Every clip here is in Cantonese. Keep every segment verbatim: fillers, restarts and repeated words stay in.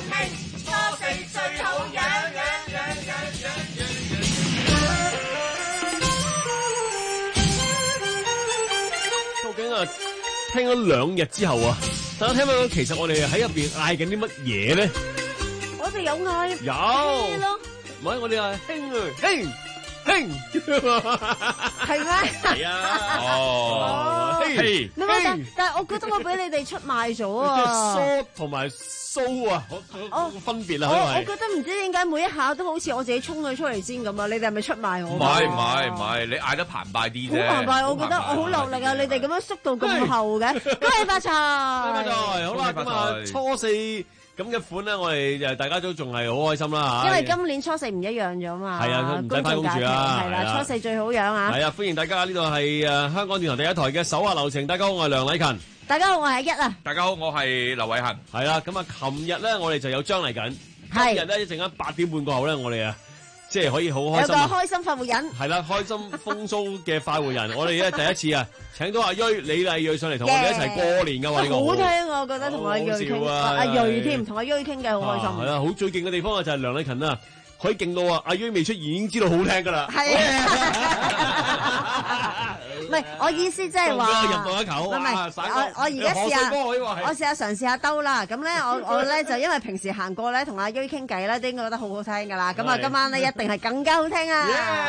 慶，初四最好樣樣樣樣樣樣。 究竟啊，聽咗兩日之後啊，大家聽到其實我哋喺入邊嗌緊啲乜嘢咧？ 我哋有嗌有咯， 唔係我哋啊，興啊，興興， 係咩？ 係啊， 哦， 興唔係但但係我覺得我俾你哋出賣咗啊！ 梳同埋蘇啊， 哦分別啊， 我我係覺得唔知點解每一下都好似我自己衝佢出嚟先咁啊！你哋係咪出賣我？ 唔係唔係唔係，你嗌得澎湃啲啫。 好澎湃，我覺得我好落力啊！你哋咁樣縮到咁後嘅，恭喜發財！ 拜拜，好啦，咁啊，初四咁嘅款咧，我哋誒大家都仲係好開心啦嚇。 因為今年初四唔一樣咗嘛。 係啊，唔使翻工住啦。 係啦，初四最好樣啊！ 係啊，歡迎大家，呢度係誒香港電台第一台嘅手下留情。大家好，我係梁禮勤。 大家好，我係一啊。 大家好，我係劉偉恒。 係啦，咁啊，琴日咧我哋就有張嚟緊。 係。 今日咧一陣間八點半過後咧，我哋啊即係可以好開有個心啊。 開心發活人。 係啦，開心風騷嘅快活人，我哋咧第一次啊請到阿瑞李麗蕊上嚟同我哋一齊過年㗎嘛，呢個好聽我覺得同阿瑞傾，阿瑞添同阿瑞傾偈好開心。 係啊，好最勁嘅地方啊就係梁禮勤啊，可以勁到啊阿瑞未出現已經知道好聽㗎啦。 係啊，唔係我意思即係話， 入到一球， 唔係我我而家試下，我試下嘗試下兜啦。咁咧我我咧就因為平時行過咧同阿瑞傾偈咧，都應該覺得好好聽㗎啦。咁啊今晚咧一定係更加好聽啊！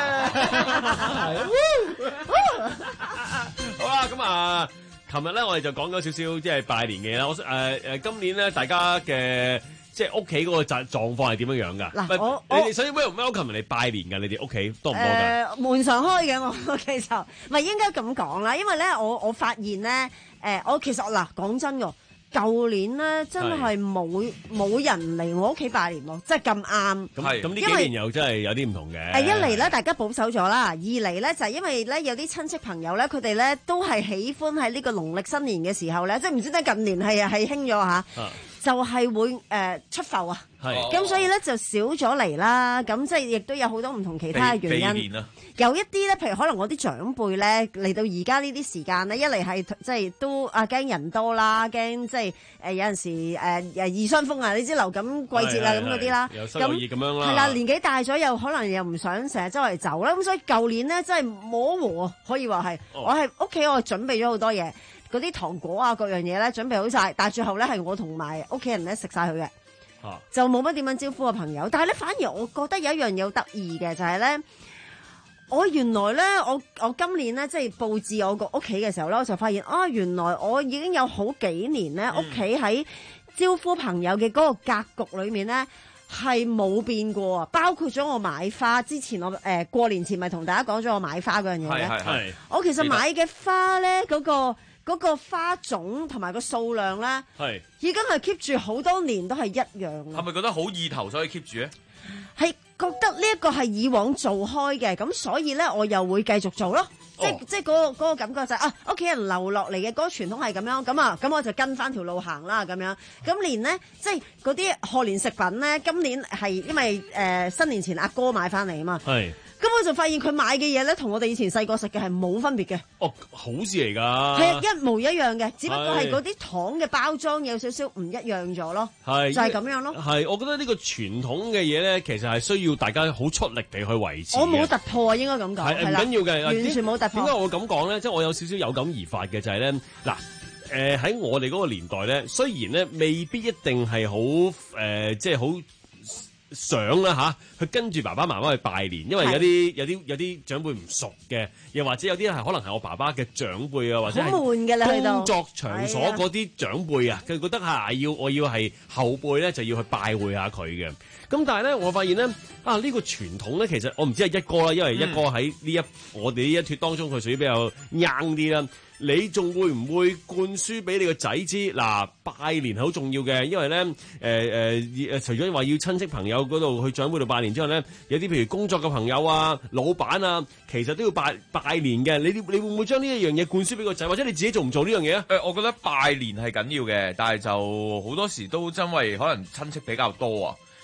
好啦，咁啊，琴日咧我哋就講咗少少即係拜年嘅啦。我誒誒，今年咧大家嘅即係屋企嗰個狀狀況係點樣樣㗎？ 嗱，我你哋首先 welcome welcome 人哋拜年㗎，你哋屋企多唔多㗎？ 誒門常開嘅，我屋企就唔係應該咁講啦，因為咧我我發現咧誒，我其實嗱講真㗎。舊年咧真係冇冇人嚟我屋企拜年喎，即係咁啱。 咁咁呢幾年又真係有啲唔同嘅。 誒一嚟咧，大家保守咗啦；二嚟咧就係因為咧有啲親戚朋友咧，佢哋咧都係喜歡喺呢個農曆新年嘅時候咧，即係唔知點解近年係係興咗嚇，就係會誒出埠啊。咁所以咧就少咗嚟啦。咁即係亦都有好多唔同其他嘅原因。有一啲咧，譬如可能我啲長輩咧嚟到而家呢啲時間咧，一嚟係即係都啊驚人多啦，驚即係誒有陣時誒誒二傷風啊，你知流感季節啦咁嗰啲啦， 又濕又熱咁樣啦。 係啦，年紀大咗又可能又唔想成日周圍走啦，咁所以舊年咧真係摸和可以話係，我係屋企我準備咗好多嘢，嗰啲糖果啊各樣嘢咧準備好晒，但係最後咧係我同埋屋企人咧食晒佢嘅，就冇乜點樣招呼個朋友。但係咧反而我覺得有一樣嘢好得意嘅就係咧。我原來咧，我我今年咧，即係佈置我個屋企嘅時候咧，我就發現啊，原來我已經有好幾年咧，屋企喺招呼朋友嘅嗰個格局裏面咧，係冇變過啊！包括咗我買花之前我，我、呃、誒過年前咪同大家講咗我買花嗰樣嘢嘅。係係。我其實買嘅花咧，嗰、嗰個嗰個花種同埋個數量咧，係已經係 keep 住好多年都係一樣。 係咪覺得好意頭所以 keep 住咧？ 係覺得呢一個係以往做開嘅，咁所以咧我又會繼續做咯。即係即係嗰個嗰個感覺就係啊，屋企人留落嚟嘅嗰個傳統係咁樣，咁啊咁我就跟翻條路行啦咁樣。咁連咧即係嗰啲賀年食品咧，今年係因為誒新年前阿哥買翻嚟啊嘛。係。咁我就發現佢買嘅嘢咧，同我哋以前細個食嘅係冇分別嘅。 哦，好事嚟㗎。 係啊，一模一樣嘅，只不過係嗰啲糖嘅包裝有少少唔一樣咗咯。係，就係咁樣咯。 係，我覺得呢個傳統嘅嘢咧，其實係需要大家好出力地去維持。 我冇突破啊，應該咁講。係唔緊要嘅， 完全冇突破。 點解我會咁講咧？即係我有少少有感而發嘅就係咧，嗱。誒喺我哋嗰個年代咧，雖然咧未必一定係好誒，即係好想啦嚇，去跟住爸爸媽媽去拜年，因為有啲有啲有啲長輩唔熟嘅，又或者有啲係可能係我爸爸嘅長輩啊，或者係工作場所嗰啲長輩啊，佢覺得係要我要係後輩咧，就要去拜會下佢嘅。咁但係咧，我發現咧啊，呢、呢個傳統咧，其實我唔知係一哥啦，因為一哥喺呢一、嗯、我哋呢一脱當中，佢屬於比較硬啲啦。你仲會唔會灌輸俾你個仔知嗱？拜年係好重要嘅，因為咧誒誒誒，除咗話要親戚朋友嗰度去長輩度拜年之後咧，有啲譬如工作嘅朋友啊、老闆啊，其實都要拜拜年嘅。你你會唔會將呢一樣嘢灌輸俾個仔，或者你自己做唔做呢樣嘢啊？ 誒，我覺得拜年係緊要嘅，但係就好多時都因為可能親戚比較多啊。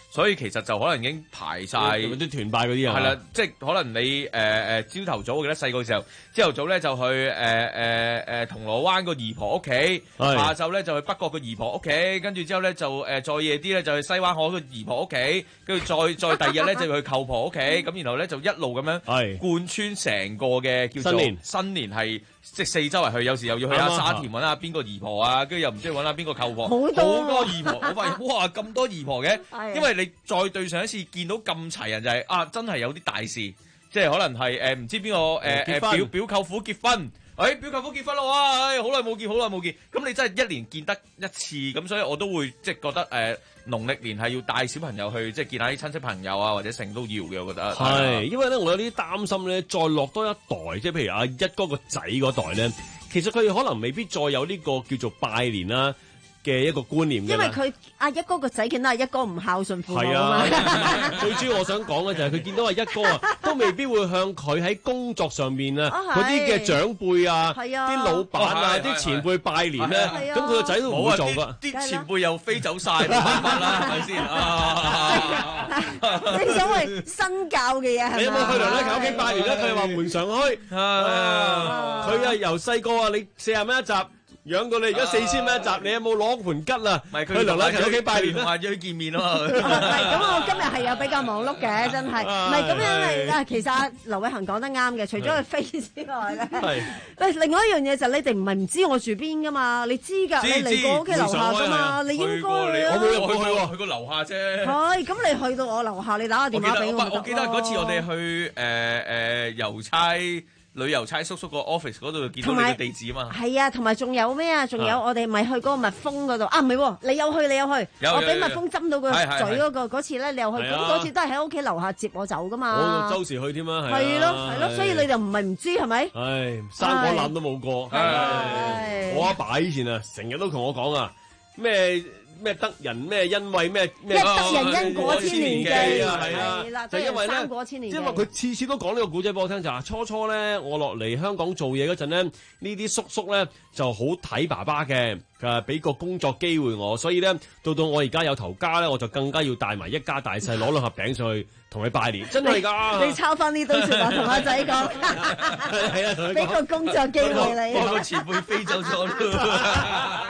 所以其實就可能已經排晒啲團拜嗰啲啊。 係啦，即係可能你誒誒朝頭早，我記得細個嘅時候，朝頭早咧就去誒誒誒銅鑼灣個姨婆屋企， 係下晝咧就去北角個姨婆屋企，跟住之後咧就誒、呃、再夜啲咧就去西灣河個姨婆屋企，跟住再再第二日咧就去舅婆屋企，咁然後咧就一路咁樣係貫穿成個嘅叫做新年新年係即係四周圍去，有時又要去下啱啊沙田揾下邊個姨婆啊，跟住又唔知揾下邊個舅婆， 好多好多姨婆，我發現哇咁多姨婆嘅， 係因為你再對上一次見到咁齊人就係、啊真係有啲大事，即係可能係誒唔知邊個誒誒結婚表表舅父結婚。誒、哎、表舅父結婚啦！哇，好耐冇見，好耐冇見。咁你真係一年見得一次，咁所以我都會即係覺得誒、呃、農曆年係要帶小朋友去即係見下啲親戚朋友啊，或者成都要嘅，我覺得。 係，因為咧我有啲擔心咧，再落多一代，即係譬如阿一哥個仔嗰代咧，其實佢哋可能未必再有呢個叫做拜年啦嘅一個觀念嘅。 因為佢阿一哥個仔見到阿一哥唔孝順父母係啊嘛。 啊，最主要我想講嘅就係佢見到阿一哥啊，都未必會向佢喺工作上面啊啊嗰啲嘅長輩啊、 係啊啲老闆啊、 哦係啲前輩拜年咧， 係啊咁佢個仔都唔冇啊！ 會做噶。 啲啲前輩又飛走晒，冇辦法啦，係咪先啊？ 你所謂新教嘅嘢係咪？ 你有冇去娘娘屋企拜年咧？佢話門常開， 啊佢啊由細個啊，你四十蚊一集。養到你而家四千蚊一集，你有冇攞盤吉啊？ 唔係去娘娘屋企拜年同啦。 阿約見面啊嘛。 唔係咁，我今日係有比較忙碌嘅，真係唔係咁樣嚟啊！其實阿劉偉恒講得啱嘅，除咗佢飛之外咧， 係喂，另外一樣嘢就係你哋唔係唔知我住邊噶嘛？你知㗎， 知你嚟過屋企樓下㗎嘛？你應該去過你啊我冇入過去過喎去過樓下啫。 係咁，你去到我樓下，你打個電話俾我咪得我記得嗰次我哋咯去誒誒郵差旅郵差叔叔個 office 嗰度見到你嘅地址啊嘛。 係啊，同埋仲有咩啊？仲有啊我哋咪去嗰個蜜蜂嗰度啊？唔係喎，你有去你有去， 有有有我俾蜜蜂針到個係係嘴嗰個嗰次咧，你又去，咁係啊嗰次都係喺屋企樓下接我走噶我嘛。 周時去添啊，係啊係咯係咯，所以你就唔係唔知係咪？ 唉，生果籃都冇過。 唉唉我阿爸以前啊，成日都同我講啊，咩咩得人咩恩惠咩咩一得人因果千年記啊，係係啦啊，就因為咧生果千年記因為佢次次都講呢個古仔俾我聽，就話初初咧我落嚟香港做嘢嗰陣咧，呢啲叔叔咧就好睇爸爸嘅，佢俾個工作機會我，所以咧到到我而家有頭家咧，我就更加要帶埋一家大細攞兩盒餅上去同佢拜年，真係㗎。 你抄翻呢堆説話同阿仔講， 係啊，同佢俾個講。 工作機會不過個你。 前輩飛走咗啦。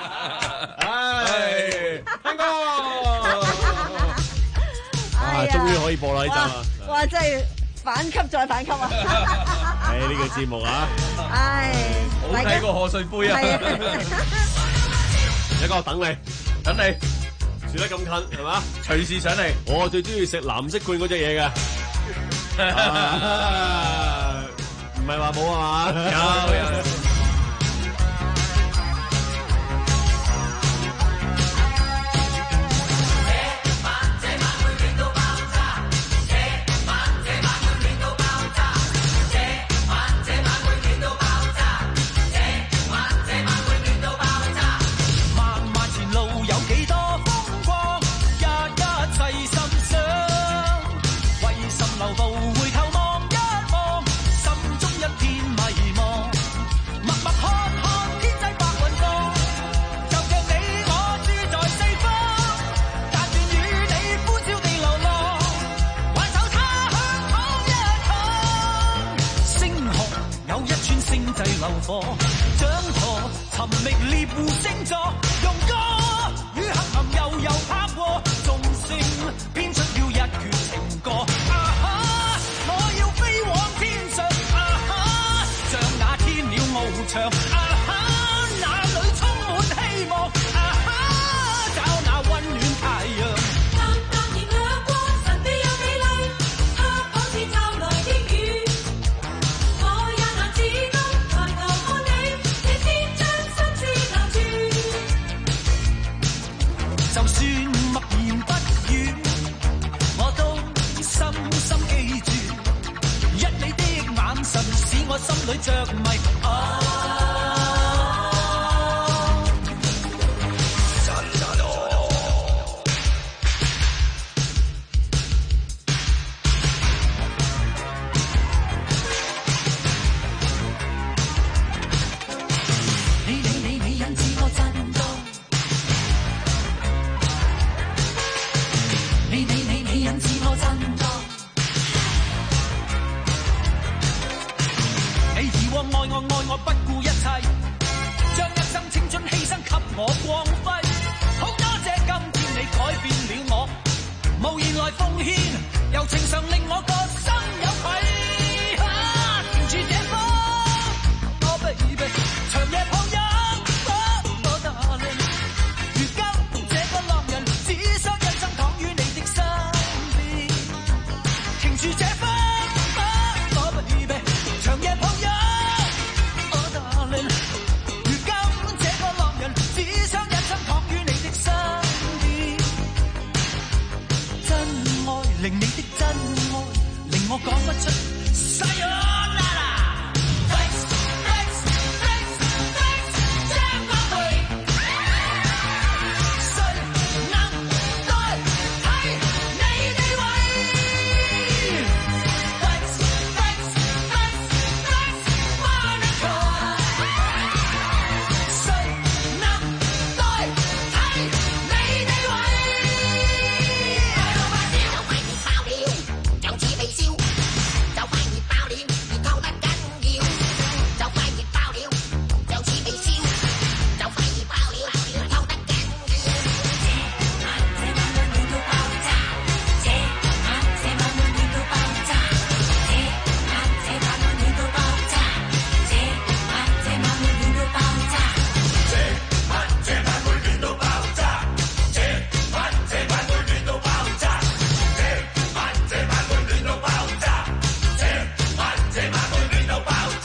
唉，聽歌。啊， 哎呀終於可以播啦呢集啊！ 哇！哇，真係反級再反級啊！ 唉，呢個節目啊， 唉， 好睇過賀歲杯啊！ 係啊， 一個等你， 等你住得咁近係嘛？ 隨時上嚟。 我最中意食藍色罐嗰只嘢嘅，啊唔係話冇啊嘛？ 有有。 流火，掌舵尋覓獵戶星座，用歌與黑暗悠悠拍和，眾星編出了一闕情歌。啊哈！我要飛往天上，啊哈！像那天鳥翱翔，啊哈！那裏充滿希望，啊哈！找那溫暖太陽。 淡淡然亮光，神秘又美麗，它仿似抄來的雨。我也難自禁抬頭看你，這天將心思留住。 就算默言不語，我都深深記住，一你的眼神使我心裏着迷。啊你你你你引致我震動， 我不顧一切，將一生青春犧牲給我光輝。好多謝今天你改變了我，無言來奉獻，柔情常令我個心有愧。啊，停住這風，我 baby， 長夜抱擁，我 darling。如今這個浪人，只想一生躺於你的身邊。停住這風，我 baby， 長夜抱擁，我 darling。如今這個浪人，只想一生躺於你的身邊。真愛令你的真愛，令我講不出 sayonara。Flex flex flex flex， 將過去，誰能代替你地位 ？Flex flex flex flex Monaco， 誰能代替你地位？ 就快熱爆了，就似未燒，就快熱爆了，熱透得緊要。就快熱爆了，就似未燒，就快熱爆了，熱透得緊要。這晚這晚會暖到爆炸，這晚這晚會暖到爆炸，這晚這晚會暖到爆炸，這晚這晚會暖到爆炸。 這晚這晚會暖到爆炸，這晚這晚會暖到爆炸，這晚這晚會暖到爆炸，這晚這晚會暖到爆炸。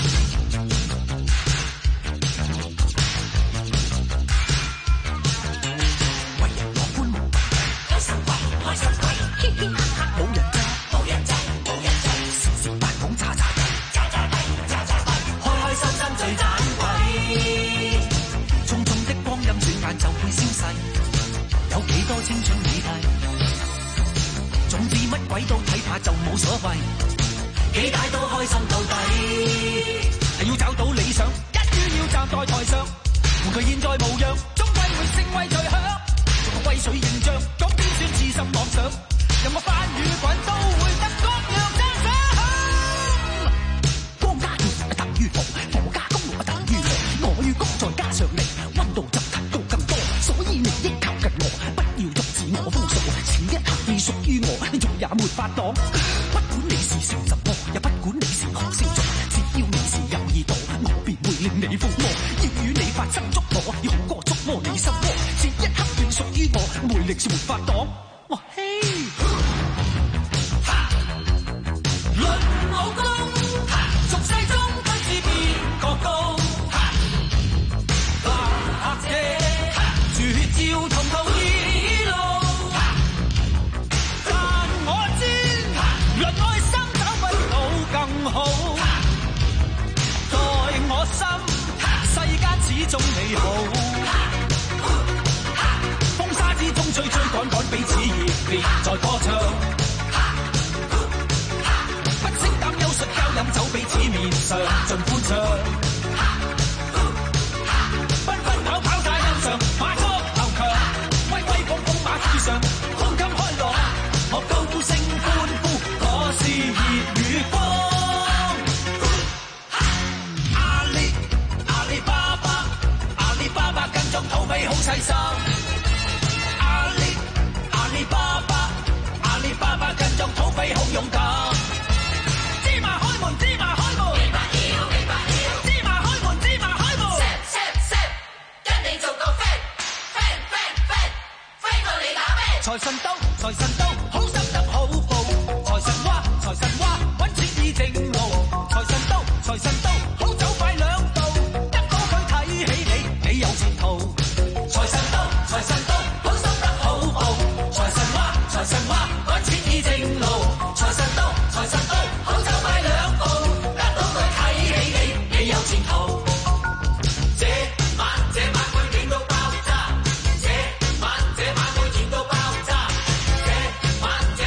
為人樂觀無問題，開心鬼開心鬼，嘻嘻哈哈冇人制冇人制冇人制，時時扮懵詐詐地詐詐地詐詐地，開開心心最盞鬼。匆匆的光陰轉眼就會消逝，有幾多青春美麗？總之乜鬼都睇怕就冇所謂，幾大都開心到底。係要找到理想，一於要站在台上，換佢現在模樣，終歸會成為最響。做個威水形象，咁邊算痴心妄想？任我翻與滾都會得各樣讚賞。光加熱等於火，火加工等於我，我與光再加上力，溫度就提高更多。所以你應靠近我，不要阻止我風騷。此一刻已屬於我，你仲也沒法擋。不管你是成什麼，也不管你是何星座，只要你是有耳朵，我便會令你瘋魔。要與你發生觸摸，要紅歌觸摸你心窩。這一刻便屬於我，魅力是沒法擋。哇嘿！論武功，俗世中不知邊個高。或者絕招同途異路，但我知論愛心找不到更好。在我心，世間始終美好。風沙之中追追趕趕，彼此熱烈在歌唱。不勝擔憂術交飲酒，彼此面上盡歡暢。奔奔跑跑在路上，馬足頭強，威威風風馬背上，胸襟開朗，我高聲歡呼，我是熱與光。阿里阿里巴巴，阿里巴巴跟蹤土匪好細心。阿里阿里巴巴，阿里巴巴跟蹤土匪好勇敢。芝麻開門，芝麻開門，明白了，明白了。芝麻開門，芝麻開門。 Set set set，跟你做個 fan fan fan fan， 飛到你打咩？ 財神到，財神到，好心得好報。財神話，財神話，揾錢依正路。財神到，財神到，好走快兩步，得到佢睇起你，你有前途。財神到，財神到，好心得好報。財神話，財神話，揾錢依正路。財神到，財神到，好走快兩步，得到佢睇起你，你有前途。這晚這晚會暖到爆炸，這晚這晚會熱到爆炸，這晚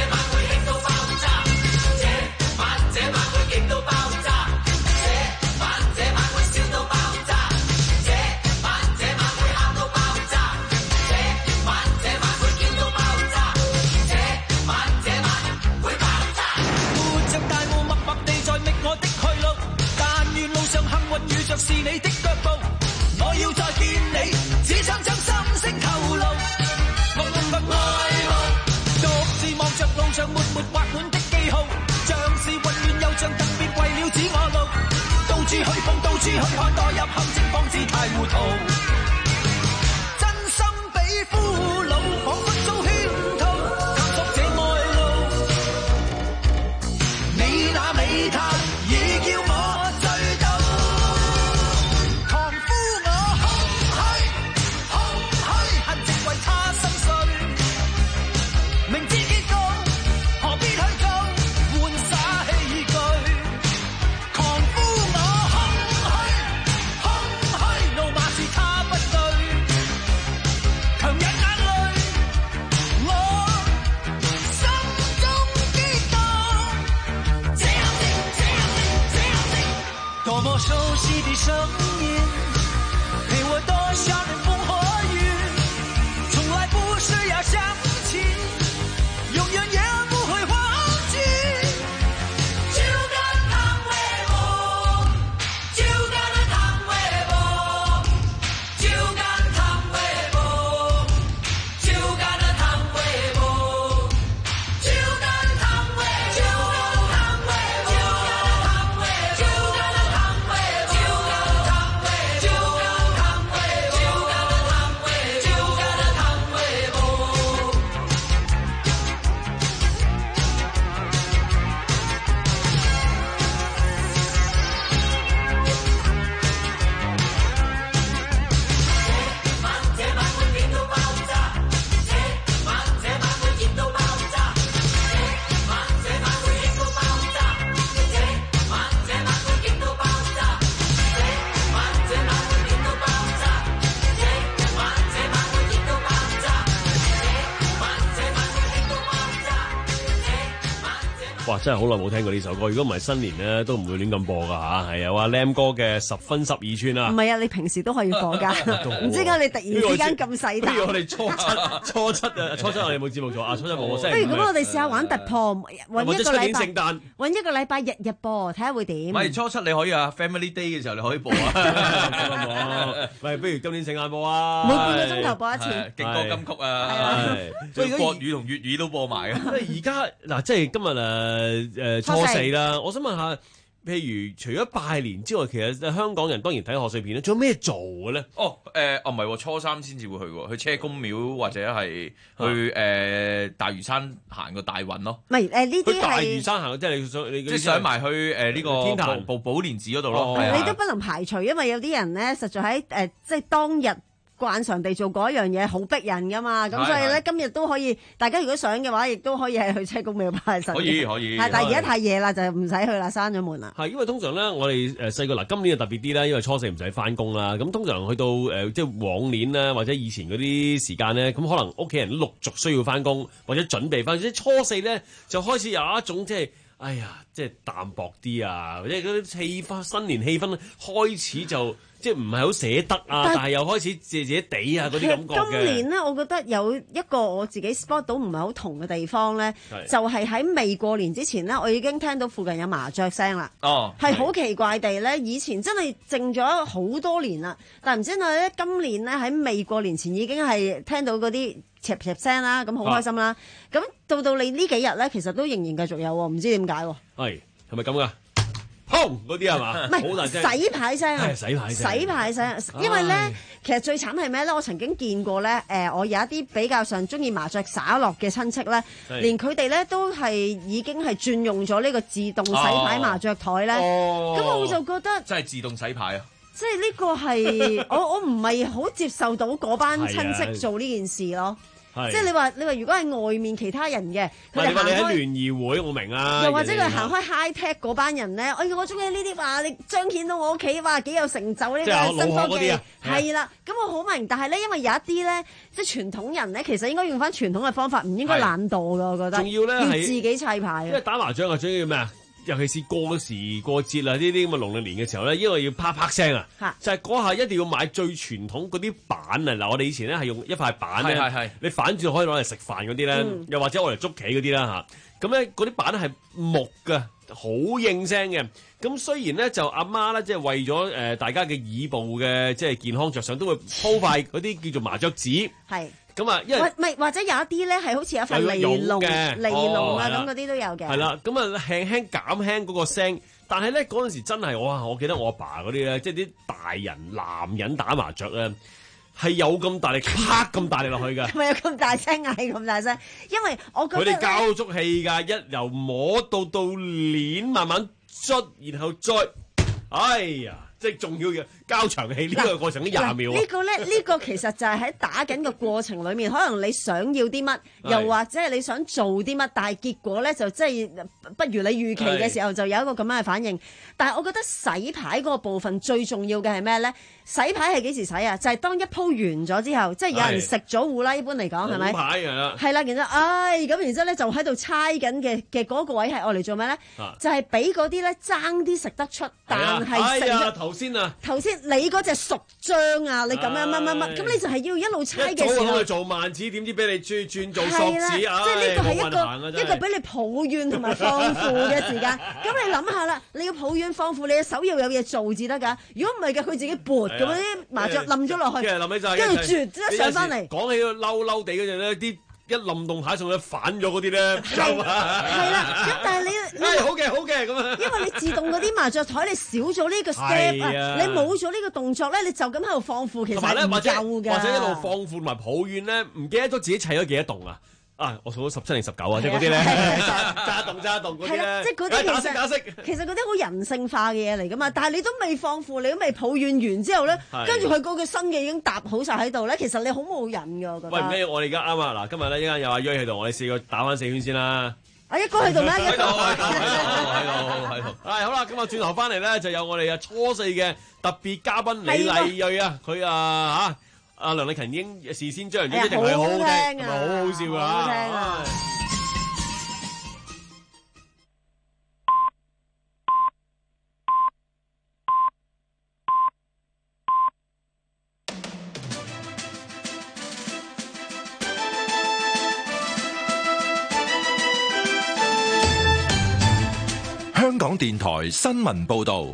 糊塗，真心比俘虜，彷彿遭圈套，探索這愛路。你那美態已叫我醉倒，狂呼我空虛，空虛，恨直為他心碎。明知結局何必去做，玩耍器具。狂呼我空虛，空虛，怒罵是他不對，強忍眼淚，我心中激動。這樣的，這樣的，這樣的，多麼熟悉的聲音，陪我躲下冷風和雨，從來不是要想起，永遠也不會忘記。 照間湯煨我，照間湯煨我，照間湯煨我，照間湯煨我，照間湯煨，照間湯煨，照間湯煨，照間湯煨，照間湯煨，照間湯煨，照間湯煨，照間湯煨我。這晚這晚會變到爆炸，這晚這晚會熱到爆炸，這晚這晚會熱到爆炸，這晚這晚會熱到爆炸，這晚這晚會熱到爆炸，這晚這晚會熱到爆炸，這晚這晚會熱到爆炸，這晚這晚。 哇！真係好耐冇聽過呢首歌，如果唔係新年咧，都唔會亂咁播噶嚇。係啊，話 Lam 哥嘅十分十二寸啊唔，係啊，你平時都可以播㗎，唔知點解你突然之間咁細膽。 不如我哋初七初七啊，初七我哋有冇節目做啊？初七冇，我星不期五如咁我哋試下玩突破，揾或者出一個禮拜， 年聖誕。 揾一個禮拜日日播，睇下會點。 唔係初七你可以啊，Family Day 嘅時候你可以播啊， 喂，不如今年聖誕播啊！ 每半個鐘頭播一次。 係勁歌金曲啊， 係所以國語同粵語都播埋嘅。 因為而家嗱，即係今日誒誒初四啦，我想問下，譬如除咗拜年之外，其實香港人當然睇賀歲片咧，仲有咩做嘅咧？ 哦，誒，哦唔係喎，初三先至會去喎，去車公廟或者係去誒大嶼山行個大運咯， 唔係誒呢啲去大嶼係。 山行，即係你想你即係上埋去誒呢個天壇寶寶蓮寺嗰度咯， 哦係啊你都不能排除，因為有啲人咧，實在喺誒、呃即係當日慣常地做嗰一樣嘢，好逼人噶嘛。咁係所以咧， 係今日都可以，大家如果想嘅話，亦都可以係去車公廟拜神嘅。 可以可以係但係而家太夜啦，就唔使去啦，閂咗門啦。 係，因為通常咧，我哋誒細個嗱，今年就特別啲啦，因為初四唔使翻工啦。咁通常去到誒、呃、即係往年啦，或者以前嗰啲時間咧，咁可能屋企人陸續需要翻工，或者準備翻，即係初四咧就開始有一種即係。哎呀，即係淡薄啲啊，或者嗰啲氣氛、新年氣氛開始就即係唔係好捨得啊，但係又開始謝謝地啊嗰啲感覺嘅。 今年咧，我覺得有一個我自己 spot 到唔係好同嘅地方咧， 係就係喺未過年之前咧，我已經聽到附近有麻雀聲啦。 哦， 係好奇怪地咧，以前真係靜咗好多年啦，但係唔知點解咧，今年咧喺未過年前已經係聽到嗰啲唓唓聲啦，咁好開心啦。咁、到到你呢幾日咧，其實都仍然繼續有喎，唔知點解喎。 係係咪咁噶？砰嗰啲係嘛？ 唔好大聲係洗牌聲啊！ 係洗牌聲洗牌聲，因為咧唉， 其實最慘係咩咧？我曾經見過咧，誒、我有一啲比較上中意麻雀灑落嘅親戚咧， 係連佢哋咧都係已經係轉用咗呢個自動洗牌麻雀台咧，咁、 哦我就覺得。 真係自動洗牌啊！ 即係呢個係我我唔係好接受到嗰班親係啊戚做呢件事咯。 係即係你話你話如果係外面其他人嘅， 唔係你話你喺佢哋行開， 聯誼會，我明啊。 又或者佢人哋行開 high tech 嗰班人咧，哎呀我中意呢啲話你彰顯到我屋企話幾有成就呢個即係新科技老學嗰啲啊係啦。咁我好明，但係咧因為有一啲咧即係傳統人咧，其實應該用翻傳統嘅方法，唔應該係懶惰噶。我覺得仲要咧係自己砌牌啊。 因為打麻雀啊，最緊要咩啊？尤其是過時過節啊，呢啲咁嘅農曆年嘅時候咧，因為要啪啪聲啊嚇， 就係嗰下一定要買最傳統嗰啲板啊！嗱，我哋以前咧係用一塊板咧， 係係係你反轉可以攞嚟食飯嗰啲咧， 嗯又或者我嚟捉棋嗰啲啦嚇。咁咧嗰啲板係木嘅，好應聲嘅。咁雖然咧就阿媽咧即係為咗誒、呃、大家嘅耳部嘅即係健康着想，都會鋪塊嗰啲叫做麻雀紙。 係。 咁啊，因為或唔係或者有一啲咧係好似有塊有尼龍、 絨嘅尼龍啊哦係啦咁嗰啲都有嘅。 係啦，咁啊輕輕減輕嗰個聲， 但係咧嗰陣時真係哇！我記得我阿爸嗰啲咧，即係啲大人男人打麻雀咧，係有咁大力，啪咁大力落去㗎。 係咪有咁大聲嗌咁大聲？因為我覺得佢哋交足氣㗎，一由摸到到鏈，慢慢捽，然後再，哎呀！即係仲要嘅交長氣呢個過程都廿秒啊！ 呢個咧，呢個其實就係喺打緊嘅過程裏面，可能你想要啲乜，又或者係你想做啲乜，但係結果咧就即係不如你預期嘅時候，就有一個咁樣嘅反應。但係我覺得洗牌嗰個部分最重要嘅係咩咧？洗牌係幾時洗啊？就係當一鋪完咗之後，即係有人食咗糊啦。一般嚟講係咪？ 牌係啦。 係啦，然之後，唉，咁然之後咧就喺度猜緊嘅嘅嗰個位係愛嚟做咩咧？就係俾嗰啲咧爭啲食得出，但係食咗頭先啊， 頭先你嗰隻熟醬啊，你咁樣乜乜乜，咁你就係要一路猜嘅時候， 一早去做慢子，點知俾你轉轉做熟子， 即係呢個係一個一個俾你抱怨同埋放負嘅時間。咁你諗下啦，你要抱怨放負，你嘅手要有嘢做至得㗎。如果唔係嘅，佢自己撥咁啲麻雀冧咗落去， 跟住諗起就係跟住絕一上翻嚟。 講起個嬲嬲地嗰陣咧，啲一冧動牌上去反咗嗰啲咧， 係啦。咁但係你你好嘅好嘅咁啊， 因為你自動嗰啲麻雀台你少咗呢個 step 啊，你冇咗呢個動作咧，你就咁喺度放負，其實係唔夠㗎。 或者一路放負同埋抱怨咧，唔記得咗自己砌咗幾多棟啊！啊！我數咗十七定十九啊，即係嗰啲咧，揸動揸動嗰啲咧， 即係嗰啲打色打色。 其實嗰啲好人性化嘅嘢嚟噶嘛，但係你都未放負，你都未抱怨完之後咧，跟住佢嗰個新嘅已經搭好晒喺度咧，其實你好冇癮㗎，我覺得。 喂，唔緊要，我哋而家啱啊！嗱，今日咧一陣有阿銳喺度，我哋四個打翻四圈先啦。 阿一哥喺度咩？ 喺度喺度喺度喺度。係好啦，今日轉頭翻嚟咧，就有我哋啊初四嘅特別嘉賓李麗銳啊，佢啊嚇。阿梁麗勤已經事先將人啲一定係好好聽，係咪好好笑啊？ 好聽啊！ 香港電台新聞報導。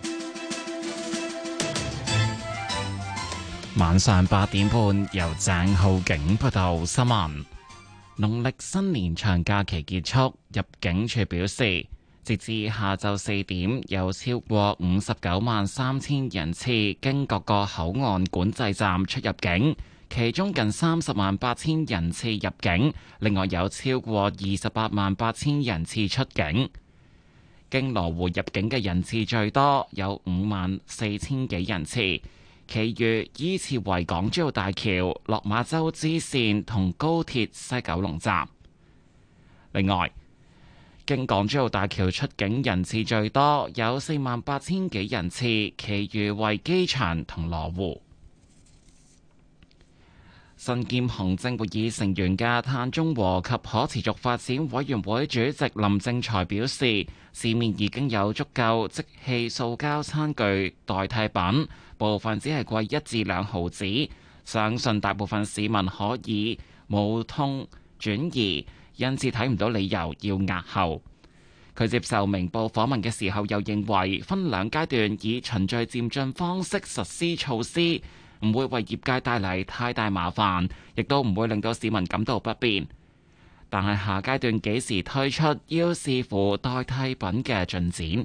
晚上八點半，由鄭浩景報道新聞。農曆新年長假期結束，入境處表示，截至下晝四點，有超過五十九萬三千人次經各個口岸管制站出入境，其中近三十萬八千人次入境，另外有超過二十八萬八千人次出境。經羅湖入境嘅人次最多，有五萬四千幾人次。其餘依次為港珠澳大橋、落馬洲支線同高鐵西九龍站。另外，經港珠澳大橋出境人次最多，有四萬八千幾人次，其餘為機場同羅湖。身兼行政會議成員嘅碳中和及可持續發展委員會主席林正財表示，市面已經有足夠即棄塑膠餐具代替品，部分只係貴一至兩毫子，相信大部分市民可以無痛轉移，因此睇唔到理由要押後。佢接受明報訪問嘅時候又認為，分兩階段以循序漸進方式實施措施，唔會為業界帶嚟太大麻煩，亦都唔會令到市民感到不便。但係下階段幾時推出，要視乎代替品嘅進展。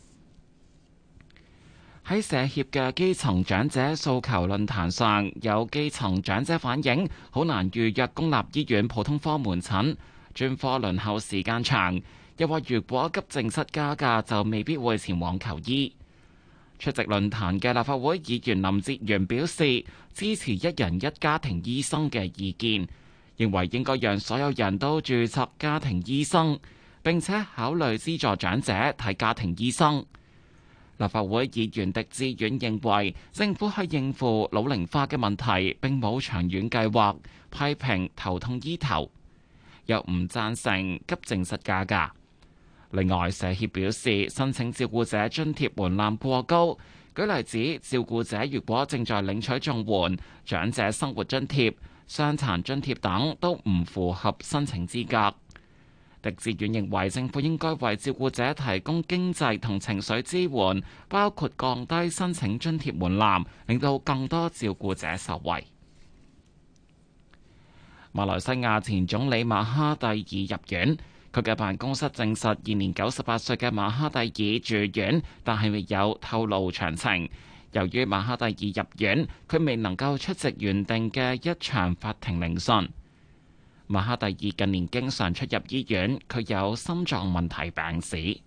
喺社協嘅基層長者訴求論壇上，有基層長者反映好難預約公立醫院普通科門診，專科輪候時間長，又話如果急症室加價就未必會前往求醫。出席論壇嘅立法會議員林哲玄表示支持一人一家庭醫生嘅意見，認為應該讓所有人都註冊家庭醫生，並且考慮資助長者睇家庭醫生。立法會議員狄志遠認為政府去應付老齡化嘅問題並冇長遠計劃，批評頭痛醫頭，又唔贊成急症室加價。另外，社協表示申請照顧者津貼門檻過高，舉例子，照顧者如果正在領取綜援、長者生活津貼、傷殘津貼等都唔符合申請資格。狄志遠認為政府應該為照顧者提供經濟同情緒支援，包括降低申請津貼門檻，令到更多照顧者受惠。馬來西亞前總理馬哈蒂爾入院。 佢嘅辦公室證實，現年九十八歲嘅馬哈蒂爾住院，但係未有透露詳情。由於馬哈蒂爾入院，佢未能夠出席原定嘅一場法庭聆訊。馬哈蒂爾近年經常出入醫院，佢有心臟問題病史。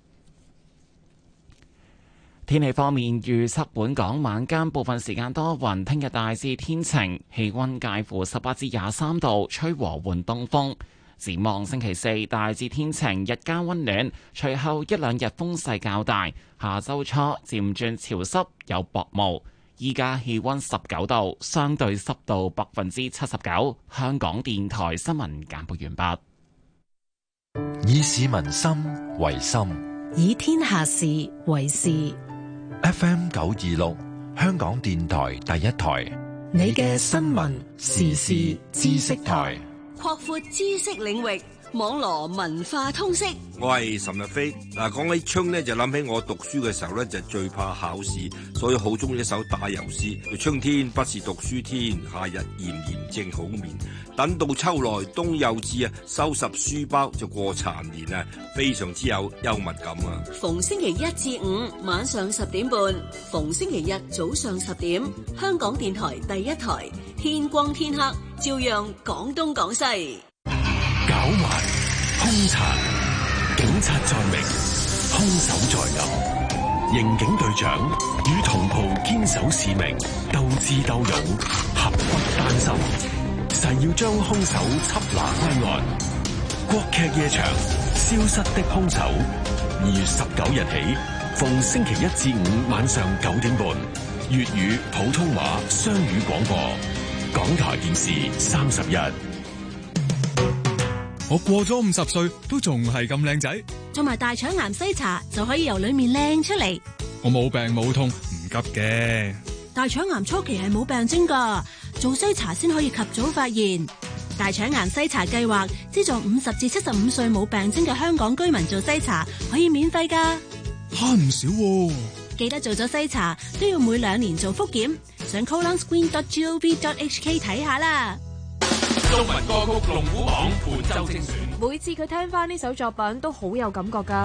天氣方面，預測本港晚間部分時間多雲，聽日大致天晴，氣溫介乎十八至廿三度，吹和緩東風。展望星期四大致天晴，日間溫暖，隨後一兩日風勢較大。下周初漸轉潮濕有薄霧。依家氣溫十九度，相對濕度百分之七十九。香港電台新聞簡報完畢。 以市民心為心， 以天下事為事。 F M 九二六，香港電台第一台， 你嘅新聞時事知識台。 擴闊知識領域，網羅文化通識。 我係岑日飛。嗱，講起春咧，就諗起我讀書嘅時候咧，就最怕考試，所以好中意一首打油詩。春天不是讀書天，夏日炎炎正好眠。等到秋來冬又至啊，收拾書包就過殘年啊，非常之有幽默感啊！ 逢星期一至五晚上十點半，逢星期日早上十點，香港電台第一台，天光天黑照樣講東講西。 狡猾、兇殘，警察在明，兇手在暗。刑警隊長與同袍堅守使命，鬥智鬥勇，合不單心，誓要將兇手緝拿歸案。國劇夜場，消失的兇手，二月十九日起，逢星期一至五晚上九點半，粵語、普通話雙語廣播，港台電視三十一。 我過咗五十歲都仲係咁靚仔， 做埋大腸癌篩查就可以由裏面靚出嚟。 我冇病冇痛，唔急嘅。 大腸癌初期係冇病徵噶，做篩查先可以及早發現。大腸癌篩查計劃資助五十至七十五歲冇病徵嘅香港居民做篩查，可以免費噶， 慳唔少喎。 記得做咗篩查都要每兩年做複檢，上 colon screen dot gov dot hk 睇下啦。 中文歌曲龍虎榜本周精選， 每次佢聽翻呢首作品都好有感覺㗎。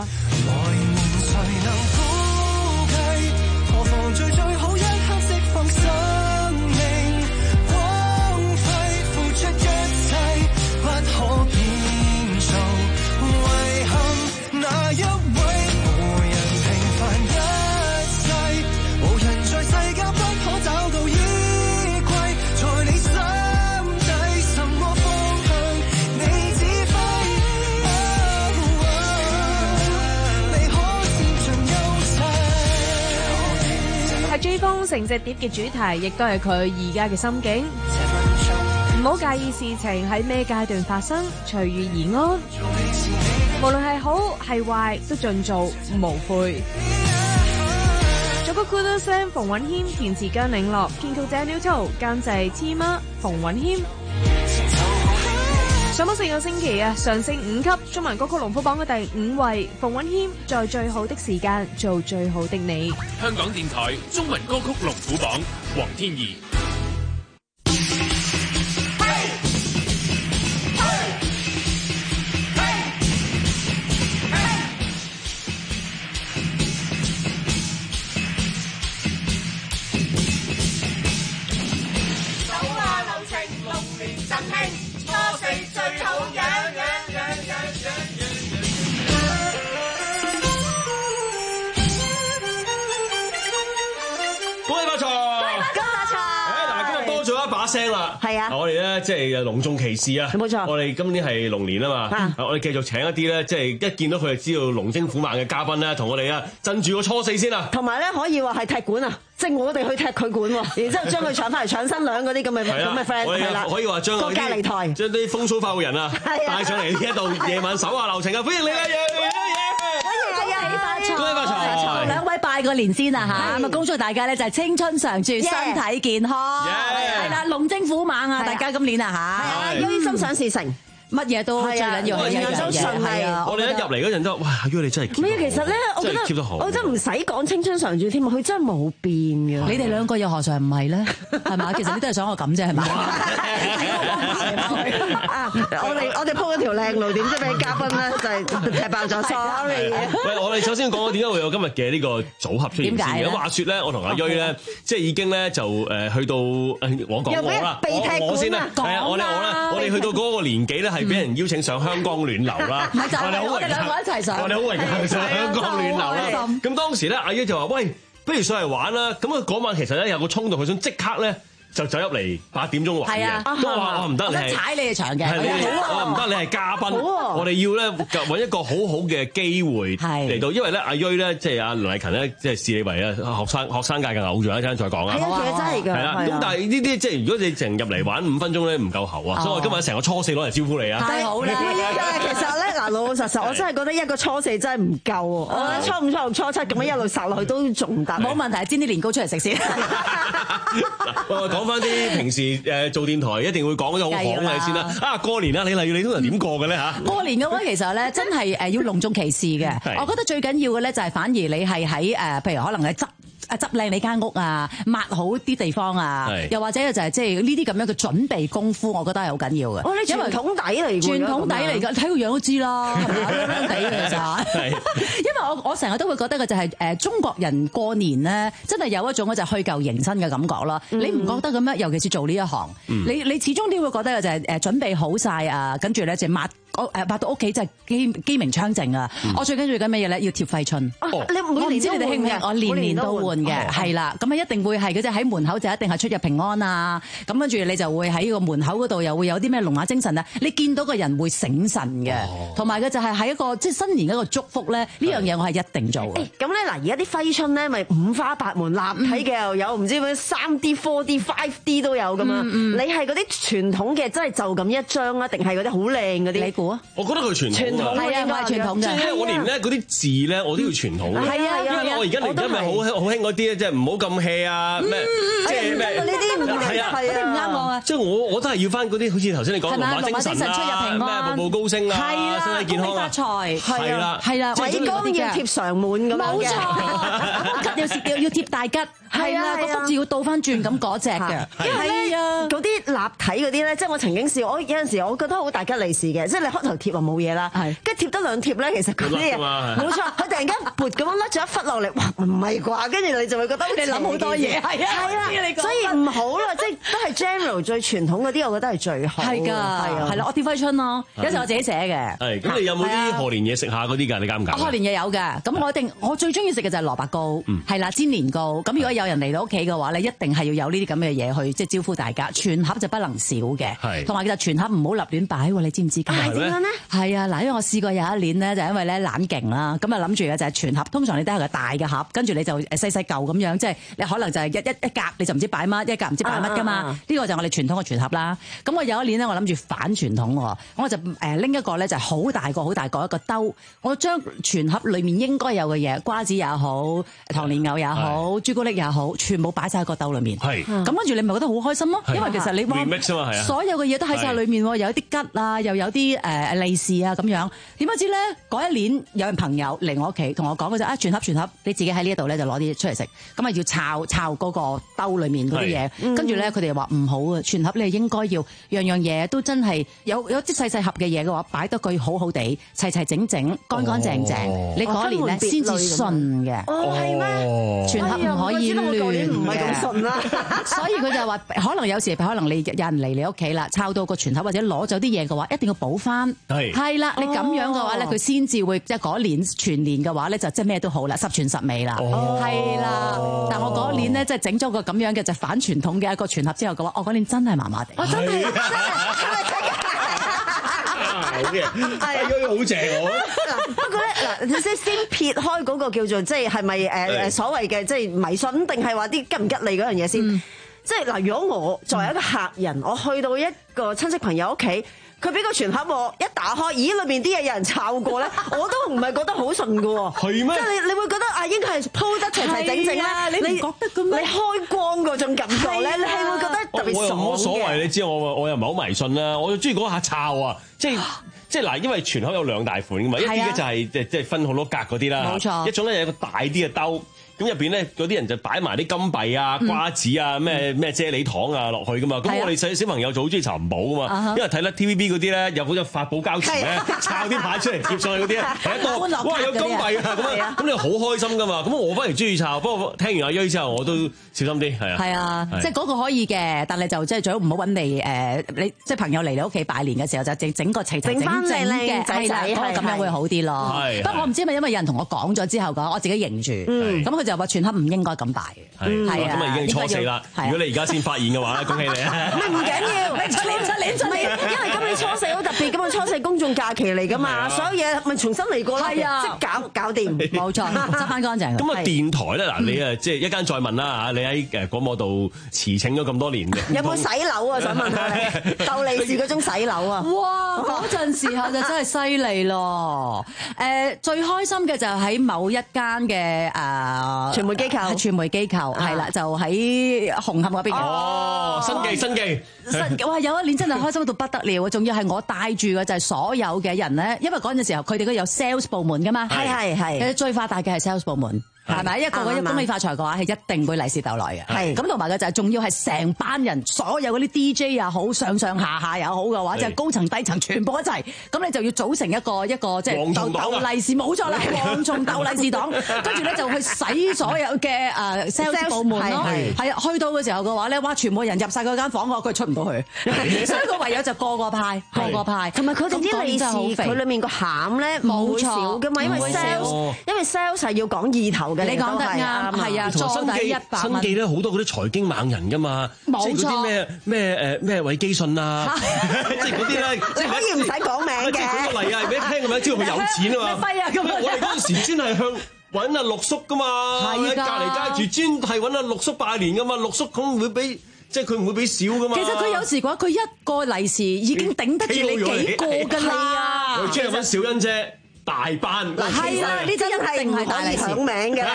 何妨最最好一刻釋放生命，光輝付出一切，不可變做遺憾。那一位無人平凡一世，無人在世間不可找到依歸，在你心底什麼方向你指揮，你可擅長優勢。 係追風成隻碟嘅主題，亦都係佢而家嘅心境。唔好介意事情喺咩階段發生，隨遇而安。無論係好係壞，都盡做無悔。作曲 Kudo Sam 馮允謙，填詞姜嶺樂，編曲 Daniel To， 監製 T 媽馮允謙。上咗四個星期啊，上升五級，中文歌曲龍虎榜嘅第五位，馮允謙在最好的時間做最好的你。 香港電台中文歌曲龍虎榜，黃天怡。 聲啦， 係啊！ 我哋咧即係隆重其事啊！ 冇錯， 我哋今年係龍年啊嘛，啊我哋繼續請一啲咧，即係一見到佢就知道龍精虎猛嘅嘉賓咧，同我哋啊鎮住個初四先啊！ 同埋咧可以話係踢館啊，即係我哋去踢佢館喎，然之後將佢搶翻嚟搶新娘嗰啲咁嘅咁嘅 friend 係啦， 可以話將個隔離台將啲風騷快活人啊帶上嚟呢一度夜晚手下留情啊！歡迎你啊！ 恭喜發財！兩位拜個年先啊嚇，咁啊恭祝大家咧就係青春常駐，身體健康，係啦，龍精虎猛啊！大家今年啊嚇， 於心想事成。 乜嘢都最緊要係一樣嘢，係啊！ 我哋一入嚟嗰陣都哇，阿於你真係 keep 唔係啊，其實咧，我覺得我真係唔使講青春常駐添啊，佢真係冇變嘅。 你哋兩個又何嘗唔係咧？係嘛？其實你都係想我咁啫，係嘛？ 啊！我哋我哋鋪咗條靚路，點知俾嘉賓咧就係踢爆咗，sorry。 喂，我哋首先講點解會有今日嘅呢個組合出現先嘅？話説咧，我同阿芮咧，即係已經咧就誒去到誒我講我啦，我我先啦，係啊，我咧我咧，我哋去到嗰個年紀咧，係俾人邀請上香江暖流啦。 唔係就係我哋兩個一齊上， 我哋好榮幸上香江暖流啦。咁當時咧，阿芮就話：喂，不如上嚟玩啦！咁啊嗰晚其實咧有個衝動，佢想即刻咧。就走入嚟八點鐘玩嘅，都話我唔得，你係踩你嘅場嘅， 我唔得，你係嘉賓，我哋要咧揾一個好好嘅機會嚟到，因為咧阿芮咧即係阿梁麗勤咧即係視你為啊學生學生界嘅偶像，一陣再講啊。 係啊，真係㗎。係啦， 咁但係呢啲即係如果你淨入嚟玩五分鐘咧唔夠喉啊，所以我今日成個初四攞嚟招呼你啊。 太好啦！其實咧嗱，老老實實，我真係覺得一個初四真係唔夠喎。我覺得初五、初六、初七咁樣一路殺落去都仲得。 冇問題，煎啲年糕出嚟食先。 我講翻啲平時誒做電台一定會講嗰啲好行嘅先啦。啊過年啊，你例如你通常點過嘅咧嚇？ 過年嘅話其實咧真係誒要隆重其事嘅。我覺得最緊要嘅咧就係反而你係喺誒，譬如可能係執。啊執靚你間屋啊，抹好啲地方啊，又或者就係即係呢啲咁樣嘅準備功夫，我覺得係好緊要嘅。 哦，你傳統底嚟㗎， 傳統底嚟㗎，睇個樣都知啦，係咪啊？靚靚地嘅咋？因為我我成日都會覺得嘅就係誒中國人過年咧，真係有一種就係虛舊迎新嘅感覺啦。你唔覺得咁樣？尤其是做呢一行，你你始終都會覺得嘅就係誒準備好晒啊，跟住咧就抹。我誒拍到屋企真係機機鳴槍靜啊！我最緊要緊乜嘢咧？要貼揮春。你每年都換嘅，我年年都換嘅，係啦。咁啊一定會係嘅啫。喺門口就一定係出入平安啊！咁跟住你就會喺個門口嗰度又會有啲咩龍馬精神啊！你見到個人會醒神嘅，同埋嘅就係喺一個即係新年一個祝福咧。呢樣嘢我係一定做嘅。 咁咧嗱，而家啲揮春咧咪五花八門立體嘅又有，唔知咩三 D、四 D、五 D 都有噶嘛？你係嗰啲傳統嘅，真係就咁一張啊？定係嗰啲好靚嗰啲？ 我覺得佢傳統傳統係啊，我係傳統嘅。 即係我連咧嗰啲字咧，我都要傳統嘅。 係啊， 因為我而家年今咪好好興嗰啲咧，即係唔好咁 hea 啊咩，即係咩呢啲唔係啊， 嗰啲唔啱我啊。 即係我我都係要翻嗰啲，好似頭先你講龍馬精神啊，咩步步高升啊，身體健康啊， 係啦， 係啦， 偉光要貼常滿咁樣嘅， 冇錯，吉要貼要貼大吉。係啊，個福字要倒翻轉咁嗰隻嘅， 因為咧嗰啲立體嗰啲咧，即係我曾經試過，我有陣時我覺得好大吉利是嘅，即係你開頭貼就冇嘢啦，跟住貼得兩貼咧，其實嗰啲嘢冇錯，佢突然間撥咁樣甩咗一忽落嚟，哇唔係啩？跟住你就會覺得你諗好多嘢，係啊，係啊，所以唔好啦，即係都係 general 最傳統嗰啲，我覺得係最好。係㗎，係啊，係啦，我貼揮春咯，有時我自己寫嘅。 係，咁你有冇啲賀年嘢食下嗰啲㗎？你揀唔揀？ 賀年嘢有㗎，咁我一定我最中意食嘅就係蘿蔔糕，係啦，煎年糕。咁如果有人嚟到屋企嘅話咧，一定係要有呢啲咁嘅嘢去即係招呼大家，全盒就不能少嘅，同埋其實全盒唔好立亂擺喎，你知唔知？ 係點樣咧？係啊，嗱，因為我試過有一年咧，就因為咧懶勁啦，咁啊諗住嘅就係全盒，通常你都係個大嘅盒，跟住你就細細嚿咁樣，即係你可能就係一一一格你就唔知擺乜，一格唔知擺乜噶嘛。呢、啊啊、個就係我哋傳統嘅全盒啦。咁我有一年咧，我諗住反傳統喎，我就誒拎一個咧就係好大個好大個一個兜，我將全盒裡面應該有嘅嘢，瓜子也好，糖蓮藕也好，朱古力也好，全部擺晒喺個兜裏面，咁跟住你咪覺得好開心咯，因為其實你話所有嘅嘢都喺晒裏面，有啲桔啊，又有啲誒利是啊咁樣。點不知咧嗰一年有人朋友嚟我屋企同我講嘅就啊全盒全盒，你自己喺呢一度咧就攞啲出嚟食，咁啊要抄抄嗰個兜裏面嗰啲嘢，跟住咧佢哋話唔好啊，全盒你應該要樣樣嘢都真係有有啲細細盒嘅嘢嘅話，擺得佢好好地齊齊整整乾乾淨淨，你嗰年咧先至順嘅。 哦，係咩？ 全盒唔可以亂， 唔係咁順啦。 所以佢就話可能有時可能你有人嚟你屋企啦，抄到個全盒或者攞走啲嘢嘅話，一定要補翻。係係啦，你咁樣嘅話咧，佢先至會即係嗰年全年嘅話咧，就即係咩都好啦，十全十美啦。係啦，但我嗰年咧即係整咗個咁樣嘅就反傳統嘅一個全盒之後嘅話，我嗰年真係麻麻地。我真係真係好嘅，係好正喎。 嗱，不過咧嗱，即係先撇開嗰個叫做即係係咪誒誒所謂嘅即係迷信，定係話啲吉唔吉利嗰樣嘢先？嗯、即係嗱，如果我作為一個客人，我去到一個親戚朋友屋企。佢俾個全盒我一打開，咦裏面啲嘢有人抄過咧，我都唔係覺得好順㗎喎。係咩？即係你你會覺得啊，應該係鋪得齊齊整整啦。你唔覺得咁咩？你開光嗰種感覺咧，你係會覺得特別爽嘅。我又冇所謂， 你知我我又唔係好迷信啦，我就中意嗰下抄啊，即係。即係嗱，因為全盒有兩大款㗎嘛，一啲咧就係即係即係分好多格嗰啲啦，冇錯。一種咧有一個大啲嘅兜，咁入邊咧嗰啲人就擺埋啲金幣啊、瓜子啊、咩咩啫喱糖啊落去㗎嘛。咁我哋細小朋友就好中意尋尋寶啊嘛，因為睇咧 T V B 嗰啲咧有嗰隻發寶膠池咧，抄啲牌出嚟貼上去嗰啲咧，睇得多，哇有金幣啊咁啊，咁你好開心噶嘛，咁我反而中意抄，不過聽完阿瑞之後我都小心啲，係啊， 係啊，即係嗰個可以嘅，但係就即係最好唔好揾你誒，你即係朋友嚟你屋企拜年嘅時候就整整個齊齊整整嘅，係啦，嗰個咁樣會好啲咯。不過我唔知係咪因為有人同我講咗之後嘅，我自己認住，咁佢就話全盒唔應該咁拜嘅，係啊， 咁啊已經初四啦。如果你而家先發現嘅話咧，恭喜你啊！ 唔緊要，你出年出年出年，因為今年初四好特別㗎嘛，初四公眾假期嚟㗎嘛，所有嘢咪重新嚟過啦，即係搞搞掂， 冇錯，執翻乾淨。 咁啊，電台咧嗱，你啊即係一間再問啦嚇，你喺誒廣播道辭請咗咁多年嘅， 有冇洗樓啊？想問下你，鬥利是嗰種洗樓啊？ 哇！嗰陣時候就真係犀利咯。誒，最開心嘅就喺某一間嘅誒傳媒機構， 傳媒機構係啦，就喺紅磡嗰邊嘅。 哦，新記新記， 新哇！有一年真係開心到不得了，仲要係我帶住嘅就係所有嘅人咧，因為嗰陣時候佢哋都有 sales 部門噶嘛， 係係係， 誒最發達嘅係 sales 部門。係咪一個個一恭喜發財嘅話係一定會利是逗來嘅？係咁同埋嘅就係仲要係成班人，所有嗰啲 D J 又好，上上下下又好嘅話，就係高層低層全部一齊。咁你就要組成一個一個即係鬥鬥利是，冇錯啦，蝗蟲鬥利是黨。跟住咧就去洗所有嘅誒 sales 部門咯。係啊，去到嘅時候嘅話咧，哇！全部人入晒嗰間房，佢出唔到去，所以個唯有就個個派，個個派。 同埋佢哋啲利是，佢裡面個餡咧冇少噶嘛，因為 sales 因為 sales 係要講意頭。 你講得啱，係啊，裝底一百蚊。 新記咧好多嗰啲財經猛人噶嘛， 冇錯， 即係嗰啲咩咩誒咩韋基信啊，即係嗰啲咧， 你可以唔使講名嘅。 即係舉個例啊，俾你聽咁樣，知道佢有錢啊嘛。 咩輝啊咁啊！ 我哋嗰陣時專係向揾阿陸叔噶嘛，喺隔離街住，專係揾阿陸叔拜年噶嘛，陸叔佢唔會俾，即係佢唔會俾少噶嘛。 其實佢有時嘅話，佢一個利是已經頂得住你幾個㗎啦。 我專係揾小欣姐。大班係啦，呢真係定係大利是響名嘅。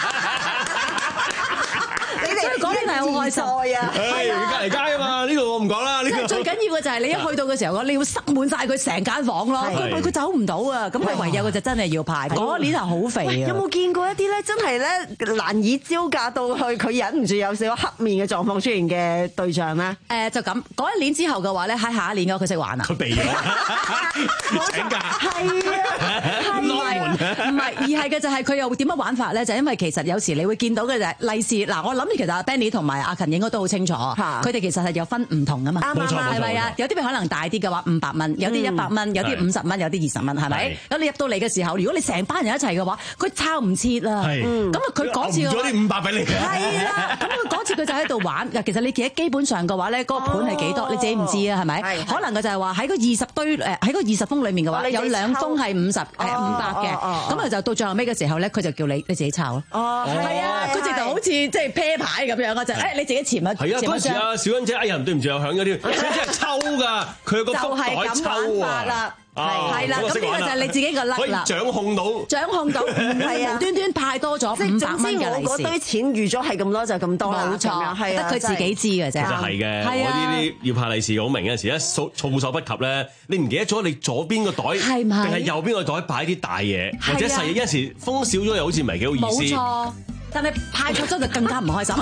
你哋講緊係好開心啊！ 係啊，隔離街啊嘛，呢度我唔講啦。呢個最緊要嘅就係你一去到嘅時候，你要塞滿晒佢成間房咯，佢佢走唔到啊！咁佢唯有嘅就真係要派。嗰年係好肥啊！ 有冇見過一啲咧，真係咧難以招架到去，佢忍唔住有少少黑面嘅狀況出現嘅對象咧？ 誒就咁嗰一年之後嘅話咧，喺下一年嘅佢識玩啊！ 佢避咗，請假係啊， 唔係唔係，而係嘅就係佢又點樣玩法咧？就因為其實有時你會見到嘅就係利是嗱，我諗其實阿 Benny 同埋阿勤應該都好清楚，佢哋其實係有分唔同噶嘛， 啱啱係咪啊？有啲咪可能大啲嘅話五百蚊，有啲一百蚊，有啲五十蚊，有啲二十蚊，係咪？咁你入到嚟嘅時候，如果你成班人一齊嘅話，佢抄唔切啊！咁啊，佢嗰次咗啲五百俾你嘅， 係啦。咁佢嗰次佢就喺度玩。嗱，其實你記得基本上嘅話咧，嗰個盤係幾多？你自己唔知啊，係咪？可能佢就係話喺個二十堆誒，喺個二十封裡面嘅話，有兩封係五十誒五百嘅。咁啊，就到最後尾嘅時候咧，佢就叫你你自己抄咯。哦，係啊，佢直頭好似即係啤牌咁樣啊，就誒你自己潛一係啊，嗰時啊，小欣姐哎呀，對唔住又響咗啲，小欣姐係抽㗎，佢有個福袋抽啊。 係係啦，咁呢個就係你自己個甩啦， 掌控到， 掌控到，係啊，無端端派多咗五百蚊嘅利是。 我嗰堆錢預咗係咁多就咁多啦， 冇錯，係得佢自己知嘅啫。 其實係嘅，我呢啲要派利是好明有陣時一措措手不及咧，你唔記得咗你左邊個袋定係右邊個袋擺啲大嘢或者細嘢，有陣時封少咗又好似唔係幾好意思。 冇錯，但係派錯咗就更加唔開心。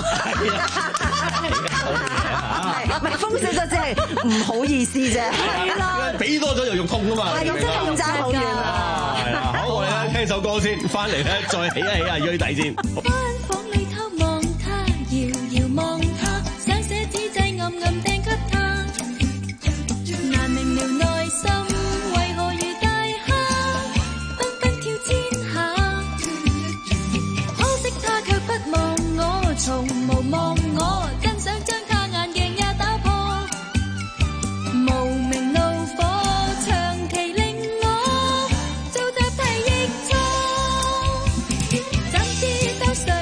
唔係封少咗即係唔好意思啫， 係啦， 俾多咗又肉痛㗎嘛， 係咁真係爭好遠啊！ 係啊，好，我哋咧聽首歌先，翻嚟咧再起一起阿銳弟先。 間房裏偷望他，遙遙望他，想寫紙仔暗暗掟給他，難明了內心為何如大蝦，蹦蹦跳千下，可惜他卻不望我，從無望我，真想將他眼鏡也打破，無名怒火長期令我做答題亦錯，怎知道誰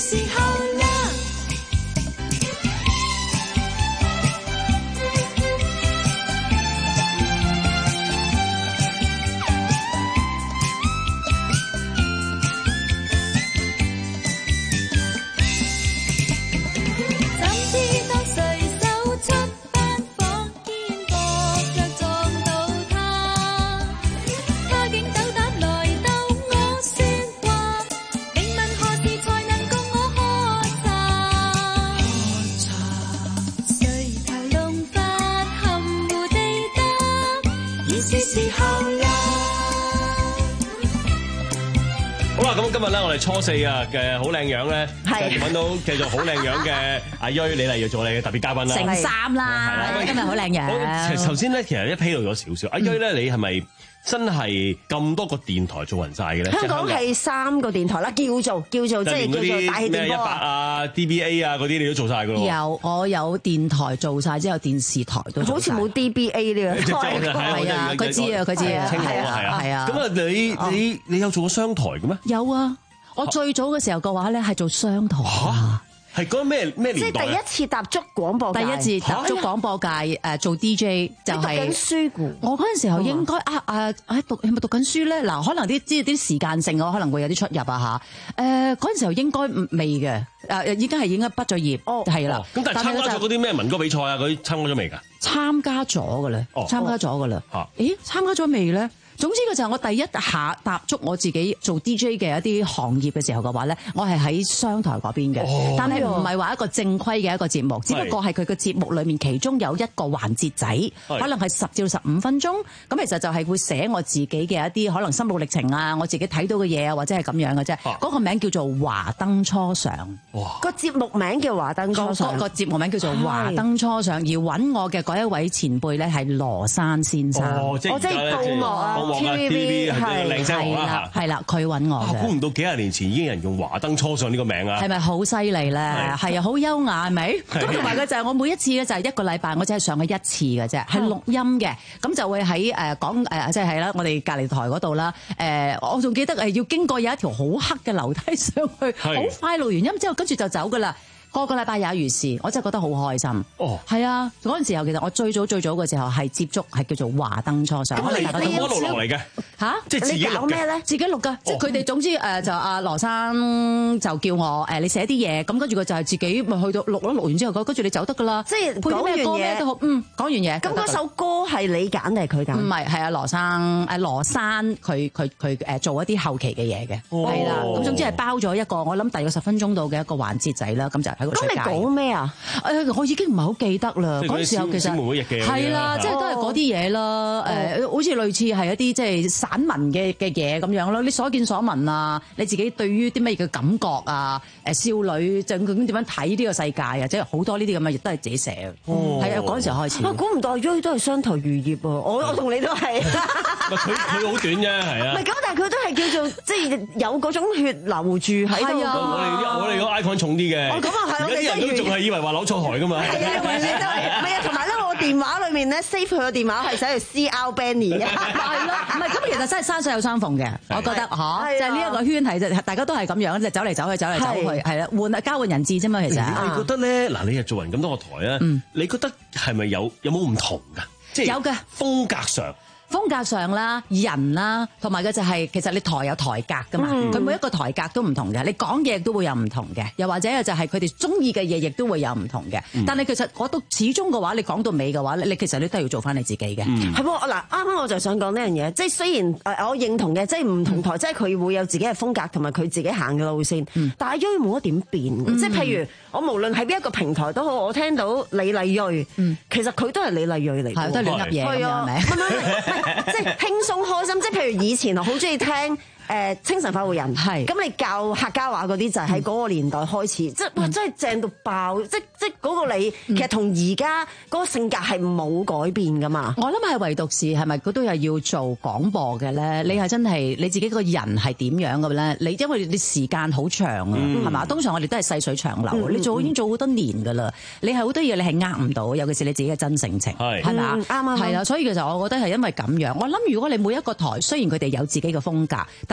時候啦。怎知當隨手出班房，肩膊腳撞到他，他竟斗膽來逗我説話，並問何時才能共我喝茶？垂頭弄髮含糊地答，已是時候啦。 好啦，咁今日咧，我哋初四啊嘅好靚樣咧，就揾到繼續好靚樣嘅阿芮李麗瑤做你嘅特別嘉賓啦。 成三啦，今日好靚樣。 頭先咧，其實一披露咗少少，阿芮咧，你係咪真係咁多個電台做勻晒嘅咧？ 香港係三個電台啦，叫做叫做即係叫做大氣電咩一百波。 啊、D B A 啊嗰啲，你都做晒㗎咯。 有我有電台做晒之後，電視台都做好似冇 D B A 呢個台。 係啊，佢知啊，佢知啊， 清楚啊，係啊， 係啊。 咁啊，你你你有做過商台嘅咩？ 有啊，我最早嘅時候嘅話咧係做商台啊。 係嗰個咩咩即年代啊？ 係第一次踏足廣播界， 第一次踏足廣播界誒做 D J 就係、 你讀緊書㗎我嗰陣時候應該啊啊喺讀係咪讀緊書咧？嗱，可能啲知啲時間性我可能會有啲出入啊嚇。誒嗰陣時候應該未嘅，誒已經係已經畢咗業，係啦。 咁但係參加咗嗰啲咩民歌比賽啊嗰啲參加咗未㗎？ 參加咗㗎啦， 哦參加咗㗎啦。 嚇！ 咦，參加咗未咧？總之嘅就係我第一下踏足我自己做 D J 嘅一啲行業嘅時候嘅話咧，我係喺商台嗰邊嘅， 哦但係唔係話一個正規嘅一個節目，只不過係佢嘅節目裡面其中有一個環節仔，可能係十至十五分鐘，咁其實就係會寫我自己嘅一啲可能心路歷程啊，我自己睇到嘅嘢啊，或者係咁樣嘅啫。嗰個名叫做華燈初上， 個節目名叫華燈初上， 個節目名叫做華燈初上，而揾我嘅嗰一位前輩咧係羅山先生， 哦，即係而家咧，即係報幕啊 T V B 係靚聲王啦嚇， 係啦，佢揾我嘅。 估唔到幾廿年前已經有人用華燈初上呢個名啊！ 係咪好犀利咧？係啊，好優雅係咪？咁同埋佢就係我每一次咧就係一個禮拜我只係上去一次嘅啫，係錄音嘅。咁就會喺誒講誒即係係啦，我哋隔離台嗰度啦。誒，我仲記得誒要經過有一條好黑嘅樓梯上去，好快錄完音之後，跟住就走噶啦。個個禮拜也如是，我真係覺得好開心。哦，係啊！嗰陣時候其實我最早最早嘅時候係接觸係叫做華燈初上。 咁你你一路落嚟嘅嚇， 即係自己錄嘅咧？自己錄㗎，即係佢哋總之誒就阿羅生就叫我誒你寫啲嘢，咁跟住佢就係自己咪去到錄咯，錄完之後跟住你走得㗎啦。 即係配啲咩歌咩都好，嗯，講完嘢。 咁嗰首歌係你揀定係佢揀？ 唔係，係阿羅生誒羅山佢佢佢誒做一啲後期嘅嘢嘅，係啦。咁總之係包咗一個我諗大約十分鐘度嘅一個環節仔啦，咁就喺個出街。 咁你講咩啊？ 誒，我已經唔係好記得啦。嗰陣時候其實係啦，即係都係嗰啲嘢啦。誒，好似類似係一啲即係散文嘅嘅嘢咁樣咯。你所見所聞啊，你自己對於啲咩嘅感覺啊？誒，少女就究竟點樣睇呢個世界啊？即係好多呢啲咁嘅嘢都係自己寫嘅。係啊，嗰陣時候開始。 我估唔到阿芮都係商台漁業喎。我我同你都係。 佢佢好短啫，係啊。 唔係咁，但係佢都係叫做即係有嗰種血流住喺度。 我哋我哋個 icon 重啲嘅。 哦，咁啊係， 而家啲人都仲係以為話扭錯台㗎嘛。 係啊，你都係。唔係啊，同埋咧，我電話裏面咧 save 佢個電話係寫住 C R Benny 嘅。 係咯，唔係咁其實真係山水有相逢嘅，我覺得嚇，就係呢一個圈係就大家都係咁樣，就走嚟走去，走嚟走去，係啦，換交換人質啫嘛，其實。 你覺得咧嗱？你係做人咁多個台啊，你覺得係咪有有冇唔同㗎？即係有嘅風格上。 風格上啦、人啦，同埋嘅就係其實你台有台格噶嘛，佢、嗯、每一個台格都唔同嘅，你講嘢亦都會有唔同嘅，又或者就係佢哋中意嘅嘢亦都會有唔同嘅。嗯、但係其實我都始終嘅話，你講到尾嘅話，你其實你都係要做翻你自己嘅。 係喎、嗯，嗱啱啱我就想講呢樣嘢，即係雖然誒我認同嘅，即係唔同台，嗯、即係佢會有自己嘅風格同埋佢自己行嘅路線，嗯、但係芮冇得點變嘅，嗯、即係譬如我無論喺邊一個平台都好，我聽到李麗芮，嗯、其實佢都係李麗芮嚟嘅， 都係亂噏嘢咁樣，係咪？ 即係輕鬆開心，即係譬如以前我好中意聽。誒清晨快活人，係咁你教客家話嗰啲就係喺嗰個年代開始，即係哇真係正到爆，即即嗰個你其實同而家嗰個性格係冇改變噶嘛。 我諗係唯獨是係咪佢都係要做廣播嘅咧？你係真係你自己個人係點樣嘅咧？你因為你時間好長啊，係嘛？通常我哋都係細水長流，你做已經做好多年噶啦，你係好多嘢你係呃唔到，尤其是你自己嘅真性情，係係嘛？啱啱係啦，所以其實我覺得係因為咁樣。我諗如果你每一個台雖然佢哋有自己嘅風格，但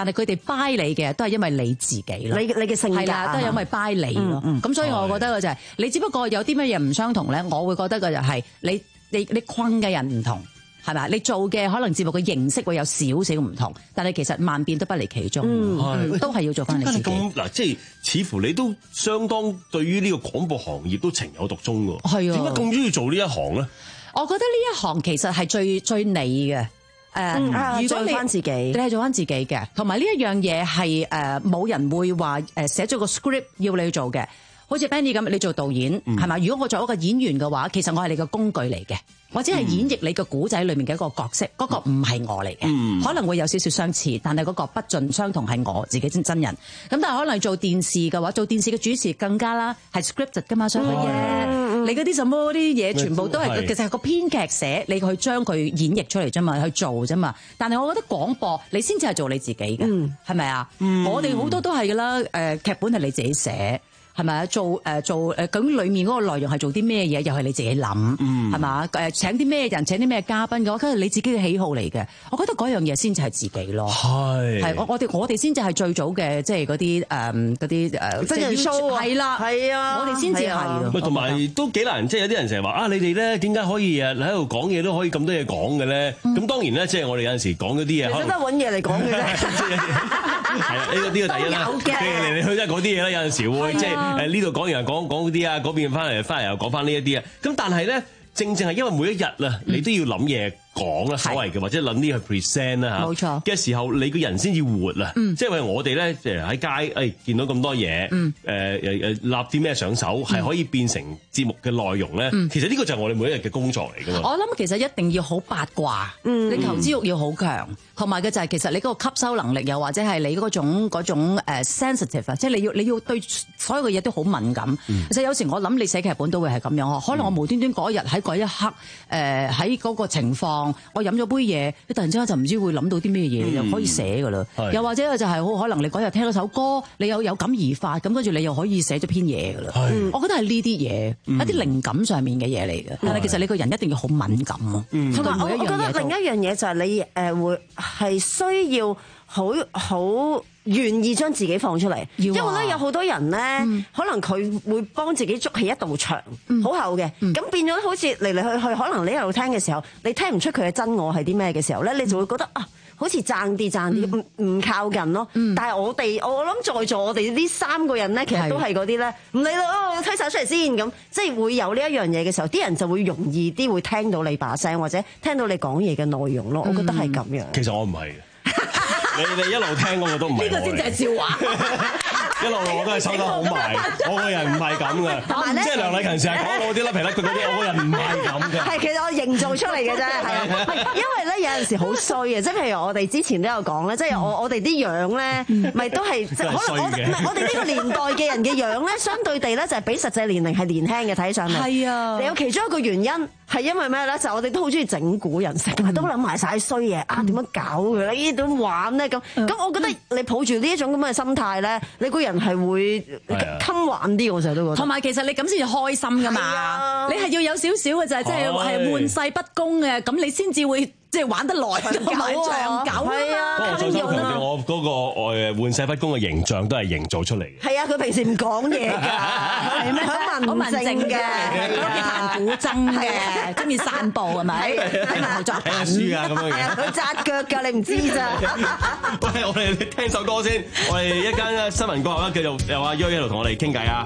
但係佢哋 buy 你嘅都係因為你自己咯。 你你嘅性格係啦，都係因為 buy 你咯。咁、 嗯嗯、 所以我覺得嘅就係、是、你只不過有啲乜嘢唔相同咧，我會覺得嘅就係你你你困嘅人唔同。係咪？你做嘅可能節目嘅形式會有少少唔同，但係其實萬變都不離其宗，嗯嗯、都係要做翻你自己。 嗱，即係似乎你都相當對於呢個廣播行業都情有獨鍾㗎。係啊，點解咁中意做呢一行咧？ 我覺得呢一行其實係最最你嘅。誒、呃， 嗯、 如果你做翻自己， 你係做翻自己嘅，同埋呢一樣嘢係誒冇人會話誒寫咗個 script 要你去做嘅。好似 Benny 咁，你做導演係嘛、嗯？如果我做一個演員嘅話，其實我係你個工具嚟嘅，或者係演繹你個古仔裏面嘅一個角色，嗰、嗯、個唔係我嚟嘅、嗯，可能會有少少相似，但係嗰個不盡相同係我自己真真人。咁但係可能做電視嘅話，做電視嘅主持更加啦，係 scripted 噶嘛，所以嘅、嗯、你嗰啲什麼啲嘢全部都係其實係個編劇寫，你去將佢演繹出嚟啫嘛，去做啫嘛。但係我覺得廣播你先至係做你自己嘅，係咪啊？我哋好多都係噶啦，誒、呃、劇本係你自己寫。係咪啊？做誒、呃、做誒，咁、呃、裡面嗰個內容係做啲咩嘢？又係你自己諗，係嘛？誒請啲咩人？請啲咩嘉賓嘅話，跟住你自己嘅喜好嚟嘅。我覺得嗰樣嘢先至係自己咯。係係我我哋我哋先至係最早嘅，即係嗰啲誒嗰啲誒真人 show 係啦，係啊，我哋先至係。 同埋都幾難，即係有啲人成日話啊，你哋咧點解可以誒喺度講嘢都可以咁多嘢講嘅咧？咁、嗯、當然咧，即係我哋有陣時講嗰啲嘢， 其實都係揾嘢嚟講嘅啫。 係啊，呢個呢個第一啦。嚟嚟去去都係嗰啲嘢啦，有陣時會即係。誒呢度講完又講講嗰啲啊，嗰邊翻嚟翻嚟又講翻呢一啲啊，咁但係咧，正正係因為每一日啊，你都要諗嘢講啦，所謂嘅或者諗啲去 present 啦嚇，冇錯嘅時候，你個人先至活啊，嗯、即係我哋咧，即係喺街誒、哎、見到咁多嘢，誒誒誒立啲咩上手，係、嗯、可以變成節目嘅內容咧、嗯。其實呢個就係我哋每一日嘅工作嚟㗎嘛。 我諗其實一定要好八卦，嗯、你求知欲要好強。同埋嘅就係其實你嗰個吸收能力，又或者係你嗰種嗰種 sensitive 啊，即係你要你要對所有嘅嘢都好敏感。嗯、其實有時我諗你寫劇本都會係咁樣，可能我無端端嗰日喺嗰一刻誒喺嗰個情況，我飲咗杯嘢，你突然之間就唔知會諗到啲咩嘢，就可以寫㗎啦。又或者就係好可能你嗰日聽咗首歌，你有有感而發，咁跟住你又可以寫咗篇嘢㗎啦。我覺得係呢啲嘢一啲靈感上面嘅嘢嚟嘅，但係其實你個人一定要好敏感啊。同埋我我覺得另一樣嘢就係你誒會。係需要好好願意將自己放出嚟，因為咧有好多人咧、嗯，可能佢會幫自己築起一道牆，好、嗯、厚嘅，咁、嗯、變咗好似嚟嚟去去，可能你一路聽嘅時候，你聽唔出佢嘅真我係啲咩嘅時候咧，你就會覺得啊，好似爭啲爭啲，唔、嗯、唔靠近咯。嗯、但係我哋，我諗在座我哋呢三個人咧，其實都係嗰啲咧，唔理啦，推晒出嚟先咁，即係會有呢一樣嘢嘅時候，啲人就會容易啲會聽到你把聲，或者聽到你講嘢嘅內容咯。我覺得係咁樣、嗯。 其實我唔係。你哋一路聽嗰個都唔係，呢個先至係笑話。一路路我都係收得好埋，我個人唔係咁嘅。即係梁禮勤成日講我啲甩皮甩骨嗰啲，我個人唔係咁嘅。係其實我營造出嚟嘅啫，係因為咧有陣時好衰嘅，即係譬如我哋之前都有講咧，即係我我哋啲樣咧，咪都係可能我唔係我哋呢個年代嘅人嘅樣咧，相對地咧就係比實際年齡係年輕嘅睇上嚟。係啊，有其中一個原因。係因為咩咧？就係、我哋都好中意整蠱人，成日都諗埋晒衰嘢啊！點樣搞佢咧？呢點玩咧？咁咁，我覺得你抱住呢一種咁嘅心態咧，你個人係會襟玩啲。我成日都覺得。同埋其實你咁先至開心噶嘛，你係要有少少嘅就係即係係玩世不恭嘅，咁你先至會。即係玩得耐，同埋長久啊！不過再三強調，我嗰個誒玩世不恭嘅形象都係營造出嚟嘅。 係啊，佢平時唔講嘢㗎，係咩？好文靜嘅，中意彈古箏嘅，中意散步係咪？睇埋後作品。睇下書啊咁樣嘅。佢紮腳㗎，你唔知咋？ 喂，我哋聽首歌先，我哋一間新聞過後咧，繼續有阿 Yoy 喺度同我哋傾偈啊！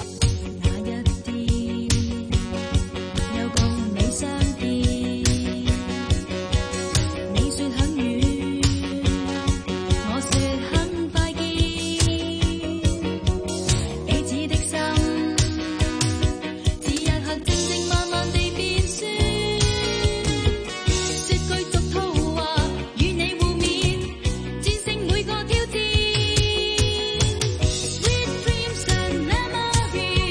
Sweet dreams and memories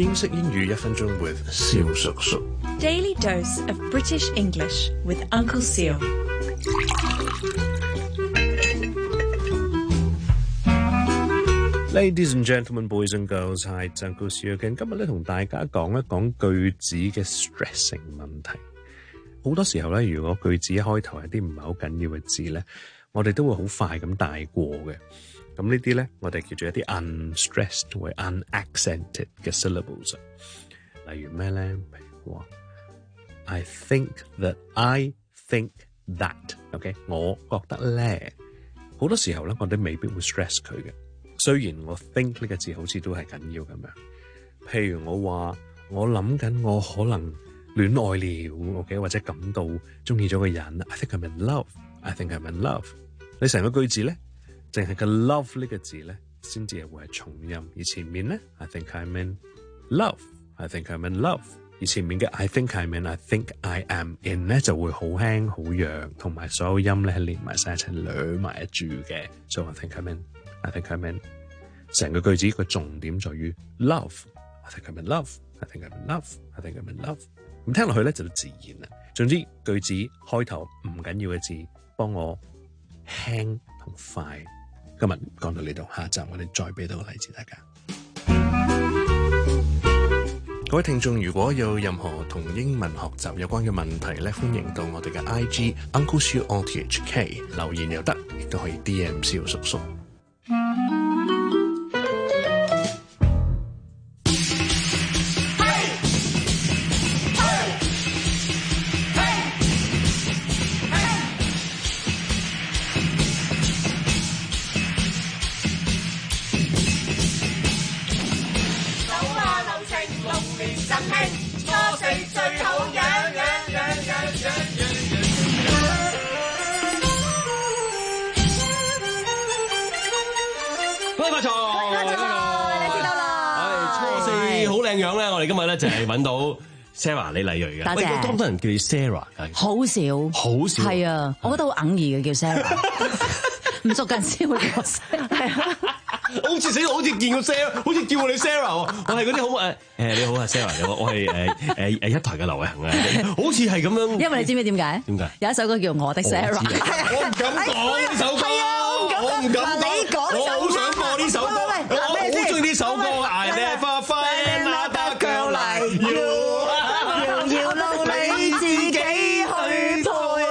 英式英語一分鐘 with 蕭叔叔。 Daily dose of British English with Uncle Seal. Ladies and gentlemen, boys and girls, hi, it's Uncle Seal again. 今日咧同大家講一講句子嘅 stressing 問題。好多時候咧，如果句子一開頭係啲唔係好緊要嘅字咧，我哋都會好快咁帶過嘅。咁呢啲咧，我哋叫做一啲 unstressed 或 unaccented 嘅 syllables。例如咩咧？譬如話 I think that I think that，OK，、okay? 我覺得咧，好多時候咧，我哋未必會 stress 佢嘅。雖然我 think 呢個字好似都係緊要咁樣。譬如我話我諗緊我可能戀愛了 ，OK， 或者感到中意咗個人 ，I think I'm in love，I think I'm in love。你成個句子咧，淨係個 love 呢個字咧，先至係會係重音，而前面咧 I think I'm in love，I think I'm in love， 而前面嘅 I think I'm in，I think I am in 咧就會好輕好弱，同埋所有音咧係連埋晒一齊捋埋一住嘅，所以 I think I'm in。I think I'm in， 成個句子個重點在於 love。I think I'm in love。I think I'm in love。I think I'm in love。咁聽落去咧就自然啦。總之句子開頭唔緊要嘅字，幫我輕同快。今日講到呢度，下集我哋再俾到個例子大家。各位聽眾，如果有任何同英文學習有關嘅問題咧，歡迎到我哋嘅 I G Uncle Siu O T H K 留言又得，亦都可以 D M 蕭叔叔。 今日咧就係揾到 Sarah 李麗蕊嘅， 多謝。 多唔多人叫你 Sarah 㗎？ 好少， 好少， 係啊！我覺得好哽耳嘅叫 Sarah，唔熟近先會叫我 Sarah，係啊！ 好似死，好似見過 Sarah，好似叫過你 Sarah 喎。我係嗰啲好誒誒，你好啊 Sarah，你好，我係誒誒誒一台嘅劉偉恒啊，好似係咁樣。 因為你知唔知點解？ 點解？ 有一首歌叫《我的 Sarah》， 我唔敢講呢首歌，我唔敢講。 你講呢首歌， 我好想播呢首歌，我好中意呢首歌。I never find another girl like you， 遙遙路你自己去陪。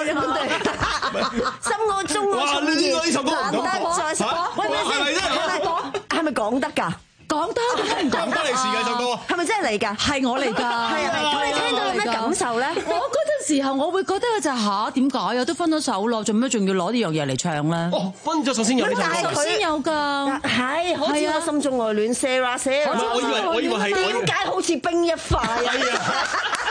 心我中我中意，難得再識。喂，咪先，係咪係咪講得㗎？ 講得，唔講得你事嘅首歌， 係咪真係你㗎？ 係我嚟㗎。 係啊，咁你聽到有咩感受咧？ 我嗰陣時候，我會覺得就嚇點解啊？都分咗手咯，做咩仲要攞呢樣嘢嚟唱咧？ 哦，分咗手先有呢首歌， 先有㗎。 係，好似我心中愛戀 Sarah Sarah。 我以為我以為係點解好似冰一塊啊？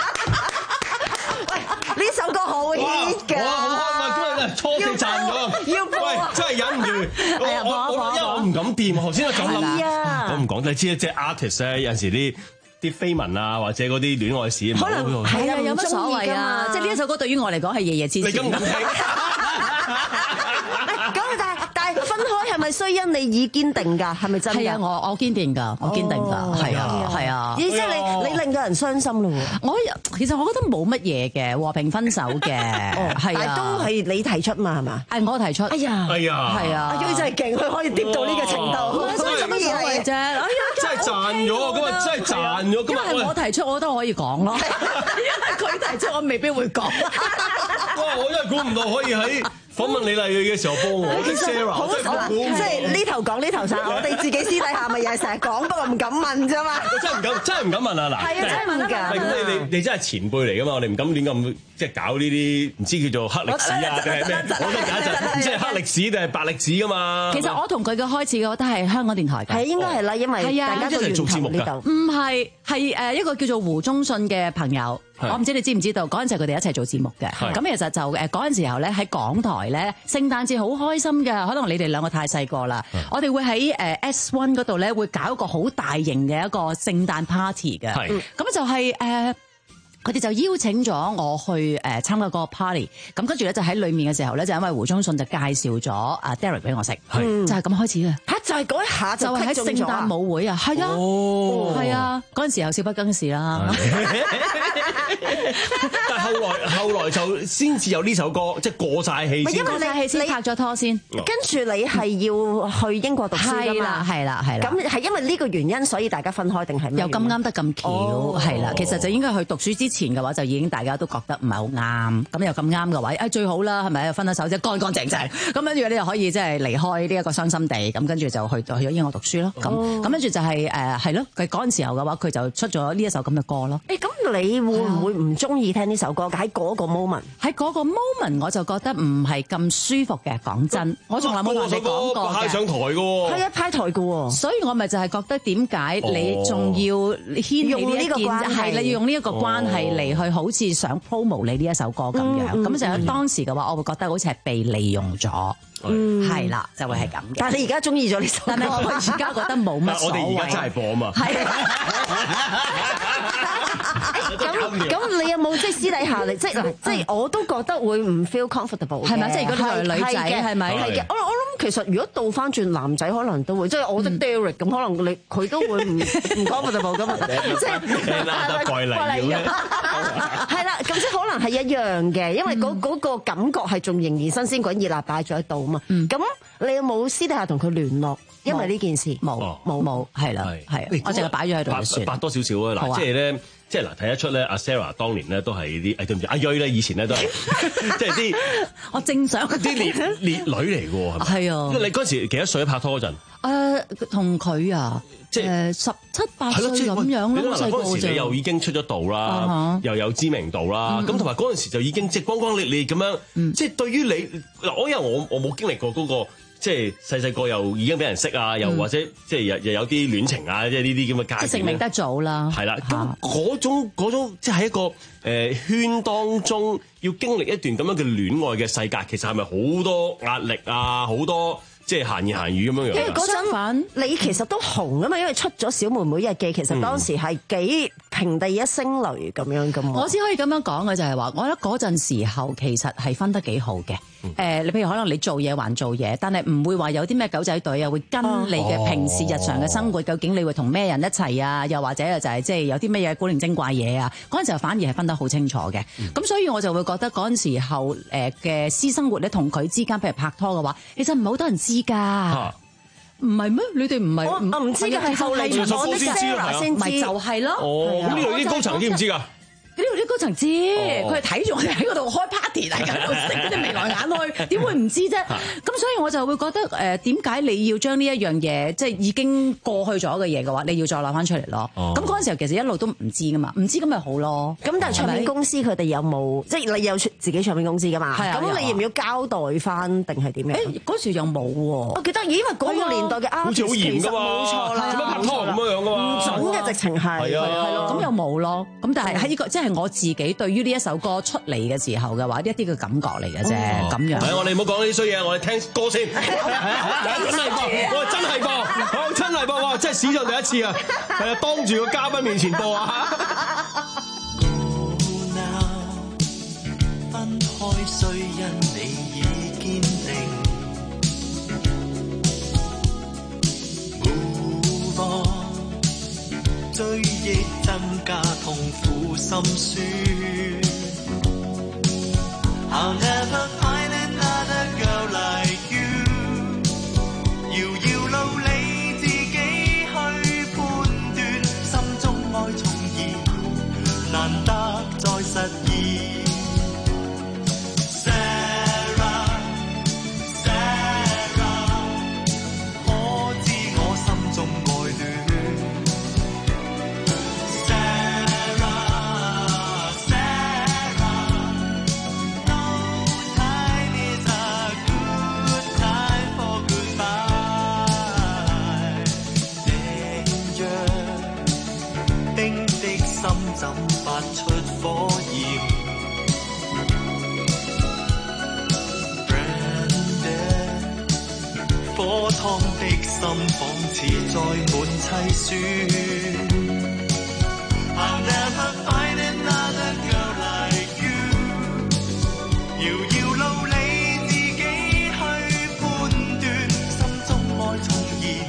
喂，呢首歌好 hit 㗎。 哇，好開心！今日初四賺咗， 要播， 喂，真係忍唔住。我我因為我唔敢掂，頭先我就諗，我唔講，你知即係 artist 咧，有陣時啲啲緋聞啊，或者嗰啲戀愛史， 可能係啊，有乜所謂啊？即係呢一首歌對於我嚟講係夜夜痴痴。 你咁敢聽？ 咁但係但係分開係咪需因你已堅定㗎？係咪真㗎？ 係啊，我我堅定㗎，我堅定㗎，係啊，係啊。 意思係你你令到人傷心咯喎？ 我其實我覺得冇乜嘢嘅，和平分手嘅，係啊， 都係你提出嘛係嘛？ 係我提出。 哎呀， 哎呀， 係啊， 阿 U 真係勁，佢可以跌到呢個程度， 乜嘢嚟啫？哎呀， 真係賺咗，今日真係賺咗，今日因為我提出，我覺得可以講咯。因為佢提出，我未必會講。 哇！我真係估唔到可以喺訪問李麗蕊嘅時候播我的 Sarah，真係估唔到。 即係呢頭講呢頭散，我哋自己私底下咪又係成日講，不過唔敢問啫嘛。 我真係唔敢，真係唔敢問啊！嗱， 係啊，真係唔敢。 咁你你你真係前輩嚟㗎嘛？我哋唔敢亂咁即係搞呢啲唔知叫做黑歷史啊定係咩？我都假陣，即係黑歷史定係白歷史㗎嘛？ 其實我同佢嘅開始，我覺得係香港電台嘅。 係應該係啦，因為大家都一齊做節目㗎。 唔係，係誒一個叫做胡忠信嘅朋友。我唔知你知唔知道，嗰陣時佢哋一齊做節目嘅。咁其實就誒嗰陣時候咧喺港台咧，聖誕節好開心嘅。可能你哋兩個太細個啦，我哋會喺誒 S 一 嗰度咧會搞一個好大型嘅一個聖誕 party 嘅。咁就係誒。佢哋就邀請咗我去誒參加嗰個 party，咁跟住咧就喺裏面嘅時候咧，就因為胡忠信就介紹咗阿 Derek 俾我識，就係咁開始嘅。嚇， 就係嗰一下就係喺聖誕舞會啊，係啊，係啊，嗰陣時又少不更事啦。 但係後來後來就先至有呢首歌，即係過晒氣先。 過晒氣先拍咗拖先， 跟住你係要去英國讀書㗎嘛？ 係啦，係啦。 咁係因為呢個原因，所以大家分開定係咩？ 又咁啱得咁巧，係啦。其實就應該去讀書之前嘅話，就已經大家都覺得唔係好啱。咁又咁啱嘅話，誒最好啦，係咪？分咗手即係乾乾淨淨。咁跟住你就可以即係離開呢一個傷心地。咁跟住就去去咗英國讀書咯。咁咁跟住就係誒係咯。佢嗰陣時候嘅話，佢就出咗呢一首咁嘅歌咯。 誒咁你會唔會唔中意聽呢首歌？喺嗰個 moment， 喺嗰個 moment 我就覺得唔係咁舒服嘅。講真，我從來冇同你講過嘅。 派上台嘅喎， 係啊，派台嘅喎。 所以我咪就係覺得點解你仲要牽起呢一件係你要用呢一個關係嚟去好似想 promo 你呢一首歌咁樣。咁就喺當時嘅話，我會覺得好似係被利用咗。嗯，係啦，就會係咁嘅。 但係你而家中意咗呢首歌， 但係我而家覺得冇乜所謂。 我哋而家真係播啊嘛。 係咁咁，你有冇即係私底下你即係嗱，即係我都覺得會唔 feel comfortable 係咪？即係如果你係女仔係咪？ 係嘅，我我諗其實如果倒翻轉男仔可能都會，即係我覺得 Derek 咁，可能你佢都會唔唔 comfortable 噶嘛。即係得貴嚟嘅。 係啦，咁即係可能係一樣嘅，因為嗰嗰個感覺係仲仍然新鮮滾熱辣擺咗喺度啊嘛。咁你有冇私底下同佢聯絡？因為呢件事冇冇冇係啦，係我淨係擺咗喺度就算。 白多少少啊嗱，即係咧。即係嗱，睇得出咧，阿 Sarah 當年咧都係啲誒對唔住，阿瑞咧以前咧都係即係啲我正想啲烈烈女嚟嘅喎，係咪？係啊！你嗰陣時幾多歲拍拖嗰陣？ 誒，同佢啊，即係十七八歲咁樣咯。 嗰陣時你又已經出咗道啦，又有知名度啦，咁同埋嗰陣時就已經即係光光烈烈咁樣，即係對於你嗱，我因為我我冇經歷過嗰個。即係細細個又已經俾人識啊，又或者即係又又有啲戀情啊，即係呢啲咁嘅階段。 成名得早啦， 係啦。咁嗰種嗰種即係喺一個誒圈當中要經歷一段咁樣嘅戀愛嘅世界，其實係咪好多壓力啊？好多即係閒言閒語咁樣樣。因為嗰陣你其實都紅啊嘛，因為出咗《小妹妹日記》，其實當時係幾平地一聲雷咁樣噶嘛。 我只可以咁樣講嘅就係話，我覺得嗰陣時候其實係分得幾好嘅。誒、嗯呃，你譬如可能你做嘢還做嘢，但係唔會話有啲咩狗仔隊啊，會跟你嘅平時日常嘅生活，究竟你會同咩人一齊啊？又或者就係即係有啲咩嘢古靈精怪嘢啊？嗰陣時候反而係分得好清楚嘅。咁、嗯、所以我就會覺得嗰陣時候誒嘅私生活咧，同佢之間譬如拍拖嘅話，其實唔係好多人知㗎。啊唔係咩？你哋唔係我唔知嘅係後嚟我啲 Sarah 先知， 咪就係咯。 哦，咁呢度啲高層知唔知㗎？ 呢度啲高層知，佢係睇住我哋喺嗰度開 party 嚟㗎，食嗰啲眉來眼去，點會唔知啫？咁所以我就會覺得誒，點解你要將呢一樣嘢，即係已經過去咗嘅嘢嘅話，你要再攞翻出嚟咯？咁嗰陣時候其實一路都唔知噶嘛，唔知咁咪好咯。 咁但係唱片公司佢哋有冇，即係你有自己唱片公司㗎嘛？咁你要唔要交代翻定係點樣？ 誒嗰時又冇喎。 我記得，因為嗰個年代嘅 artist 其實冇錯啦， 點樣拍拖咁樣樣㗎嘛？ 唔準嘅直情係係咯， 咁又冇咯。咁但係喺呢個即係我自己對於呢一首歌出嚟嘅時候嘅話，一啲嘅感覺嚟嘅啫，咁樣。 係我哋唔好講呢啲衰嘢，我哋聽歌先。真係播，我真係播，好真係播，哇！真係史上第一次啊！係啊，當住個嘉賓面前播啊！ 分開雖因你已堅定，無望追憶增加痛苦心酸。I'll never find another girl like you。遙遙路你自己去判斷，心中愛重現，難得再實現。怎發出火焰 Branded 火燙的心仿似載滿凄酸。I'll never find another girl like you。遙遙路你自己去判斷，心中愛重現。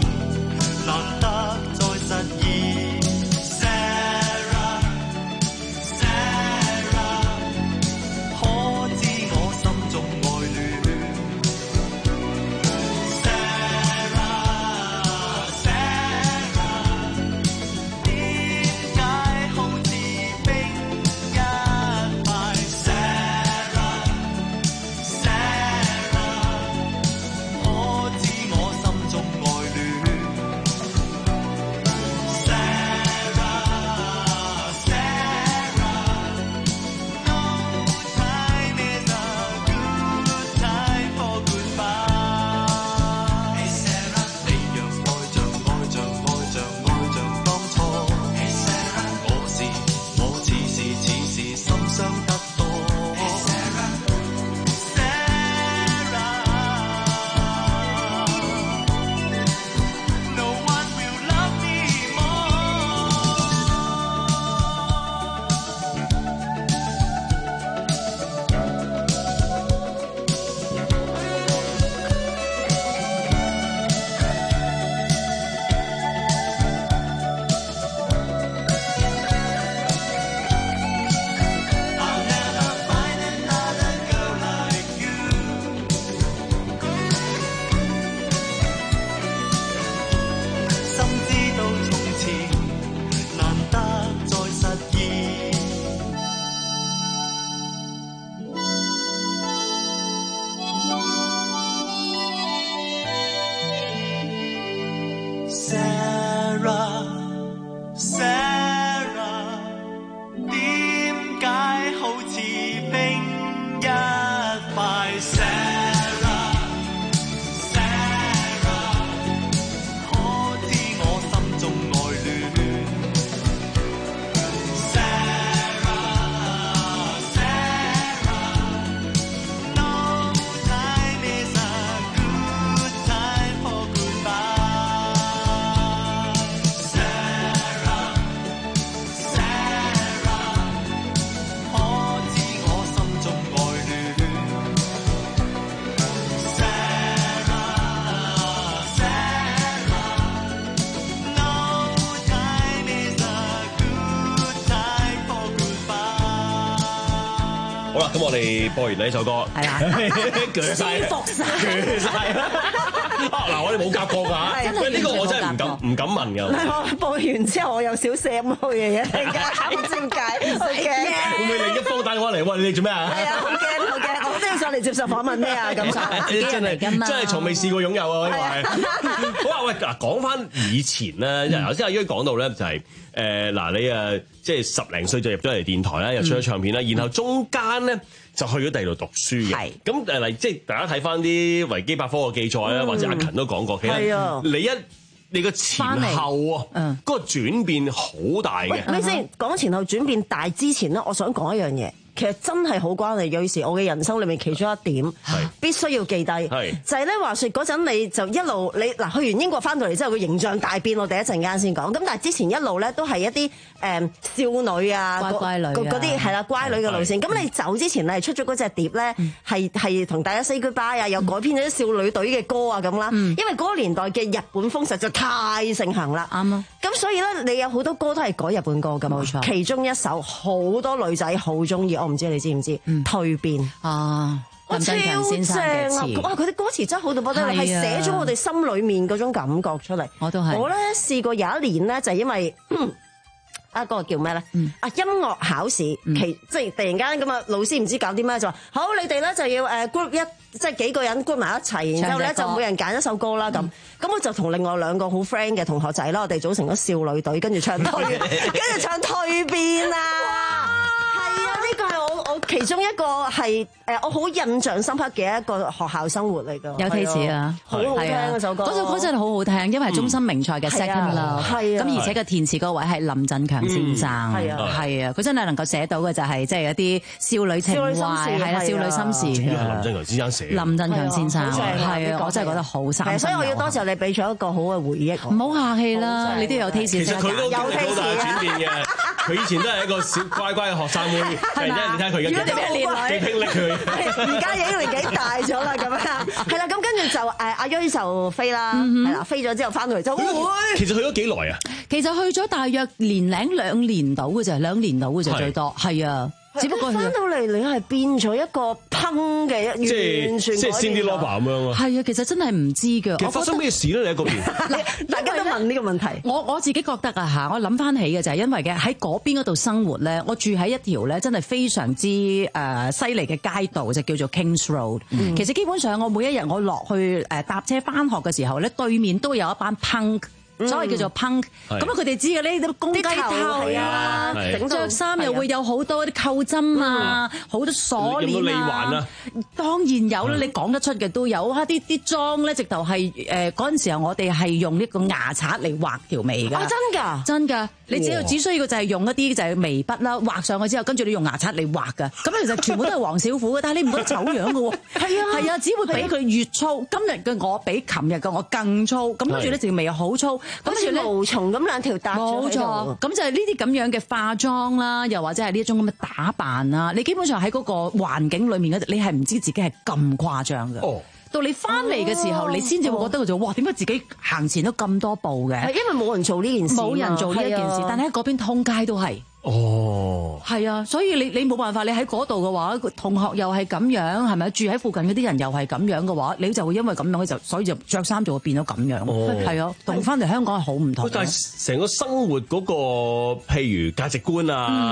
咁我哋播完呢首歌， 係啦， 鋸晒， 服晒， 鋸晒啦！嗱，我哋冇夾過㗎，喂，呢個我真係唔敢唔敢問㗎。 我播完之後，我有少聲嘅嘢，突然間唔知點解，好驚。 會唔會另一方打電話嚟？喂，你哋做咩啊？ 係啊，好驚好驚！我都要上嚟接受訪問咩啊？咁就真係真係從未試過擁有啊！可以話係。好啊，喂，嗱，講翻以前咧，因為頭先阿 Yoy 講到咧，就係誒嗱，你誒即係十零歲就入咗嚟電台啦，又出咗唱片啦，然後中間咧就去咗第二度讀書嘅。咁誒嚟，即係大家睇翻啲維基百科嘅記載啦，或者阿勤都講過，其實你一你個前後啊，嗰個轉變好大嘅。 喂，先講前後轉變大之前咧，我想講一樣嘢。其實真係好關你，有時我嘅人生裏面其中一點必須要記低，就係咧話説嗰陣你就一路你嗱去完英國翻到嚟之後，個形象大變，我哋一陣間先講。咁但係之前一路咧都係一啲誒少女啊， 乖乖女嗰啲係啦乖女嘅路線。咁你走之前你係出咗嗰隻碟咧，係係同大家 say goodbye 啊，又改編咗啲少女隊嘅歌啊咁啦。因為嗰個年代嘅日本風實在太盛行啦。啱啊。咁所以咧，你有好多歌都係改日本歌㗎嘛。冇錯。其中一首好多女仔好中意，我唔知你知唔知？蛻變啊，林振強先生嘅詞，哇！佢啲歌詞真係好到不得了，係寫咗我哋心裏面嗰種感覺出嚟。我都係。我咧試過有一年咧，就係因為啊嗰個叫咩咧？啊音樂考試期，即係突然間咁啊，老師唔知搞啲咩就話好，你哋咧就要誒 group 一，即係幾個人 group 埋一齊，然之後咧就每人揀一首歌啦咁。咁我就同另外兩個好 friend 嘅同學仔啦，我哋組成咗少女隊，跟住唱蛻，跟住唱蛻變啊！呢個係我我其中一個係誒我好印象深刻嘅一個學校生活嚟㗎， 有 taste 啊， 好好聽嗰首歌， 嗰首歌真係好好聽，因為係中森明菜嘅 Second Love，咁而且個填詞嗰位係林振強先生，係啊係啊，佢真係能夠寫到嘅就係即係一啲少女情懷，係啦，少女心事。 林振強先生寫， 林振強先生係啊，我真係覺得好三， 所以我要多謝你俾咗一個好嘅回憶。 唔好客氣啦，你都有 taste。 其實佢都經歷好大轉變嘅，佢以前都係一個小乖乖嘅學生妹。係啦，你睇下佢而家幾拼力佢， 而家已經年紀大咗啦，咁樣係啦，咁跟住就誒阿 Yoy 就飛啦，係啦，飛咗之後翻到嚟就會。 其實去咗幾耐啊？ 其實去咗大約年零兩年到嘅啫，兩年到嘅啫最多，係啊。只不過翻到嚟你係變咗一個烹嘅，完全即係 Cyndi Lauper 咁樣啊。 係啊，其實真係唔知㗎。 其實發生咩事咧？你喺嗰邊， 大家都問呢個問題。 我我自己覺得啊嚇，我諗翻起嘅就係因為嘅喺嗰邊嗰度生活咧，我住喺一條咧真係非常之誒犀利嘅街道，就叫做 Kings Road。嗯、其實基本上我每一日我落去誒搭車翻學嘅時候咧，對面都有一班 punk。所謂叫做 punk，咁啊佢哋知嘅呢啲公雞頭啊，着衫又會有好多啲扣針啊，好多鎖鏈啊，當然有啦，你講得出嘅都有啊！啲啲妝咧，直頭係誒嗰陣時候，我哋係用呢個牙刷嚟畫條眉㗎。 哦，真㗎， 真㗎！你只要只需要嘅就係用一啲就係眉筆啦，畫上去之後，跟住你用牙刷嚟畫㗎。咁其實全部都係黃小虎嘅，但係你唔覺得醜樣嘅喎？係啊，係啊，只會比佢越粗。今日嘅我比琴日嘅我更粗，咁跟住咧條眉又好粗。 好似毛蟲咁兩條搭咗喺度，冇錯， 咁就係呢啲咁樣嘅化妝啦，又或者係呢一種咁嘅打扮啦。你基本上喺嗰個環境裏面嘅，你係唔知自己係咁誇張嘅。哦，到你翻嚟嘅時候，哦、你先至會覺得佢就哇，點解自己行前咗咁多步嘅？ 係因為冇人做呢件事， 冇人做呢一件事，但係喺嗰邊通街都係。哦，係啊，所以你你冇辦法，你喺嗰度嘅話，同學又係咁樣，係咪住喺附近嗰啲人又係咁樣嘅話，你就會因為咁樣就所以就着衫就會變咗咁樣。哦，係啊，同翻嚟香港係好唔同。 但係成個生活嗰個譬如價值觀啊，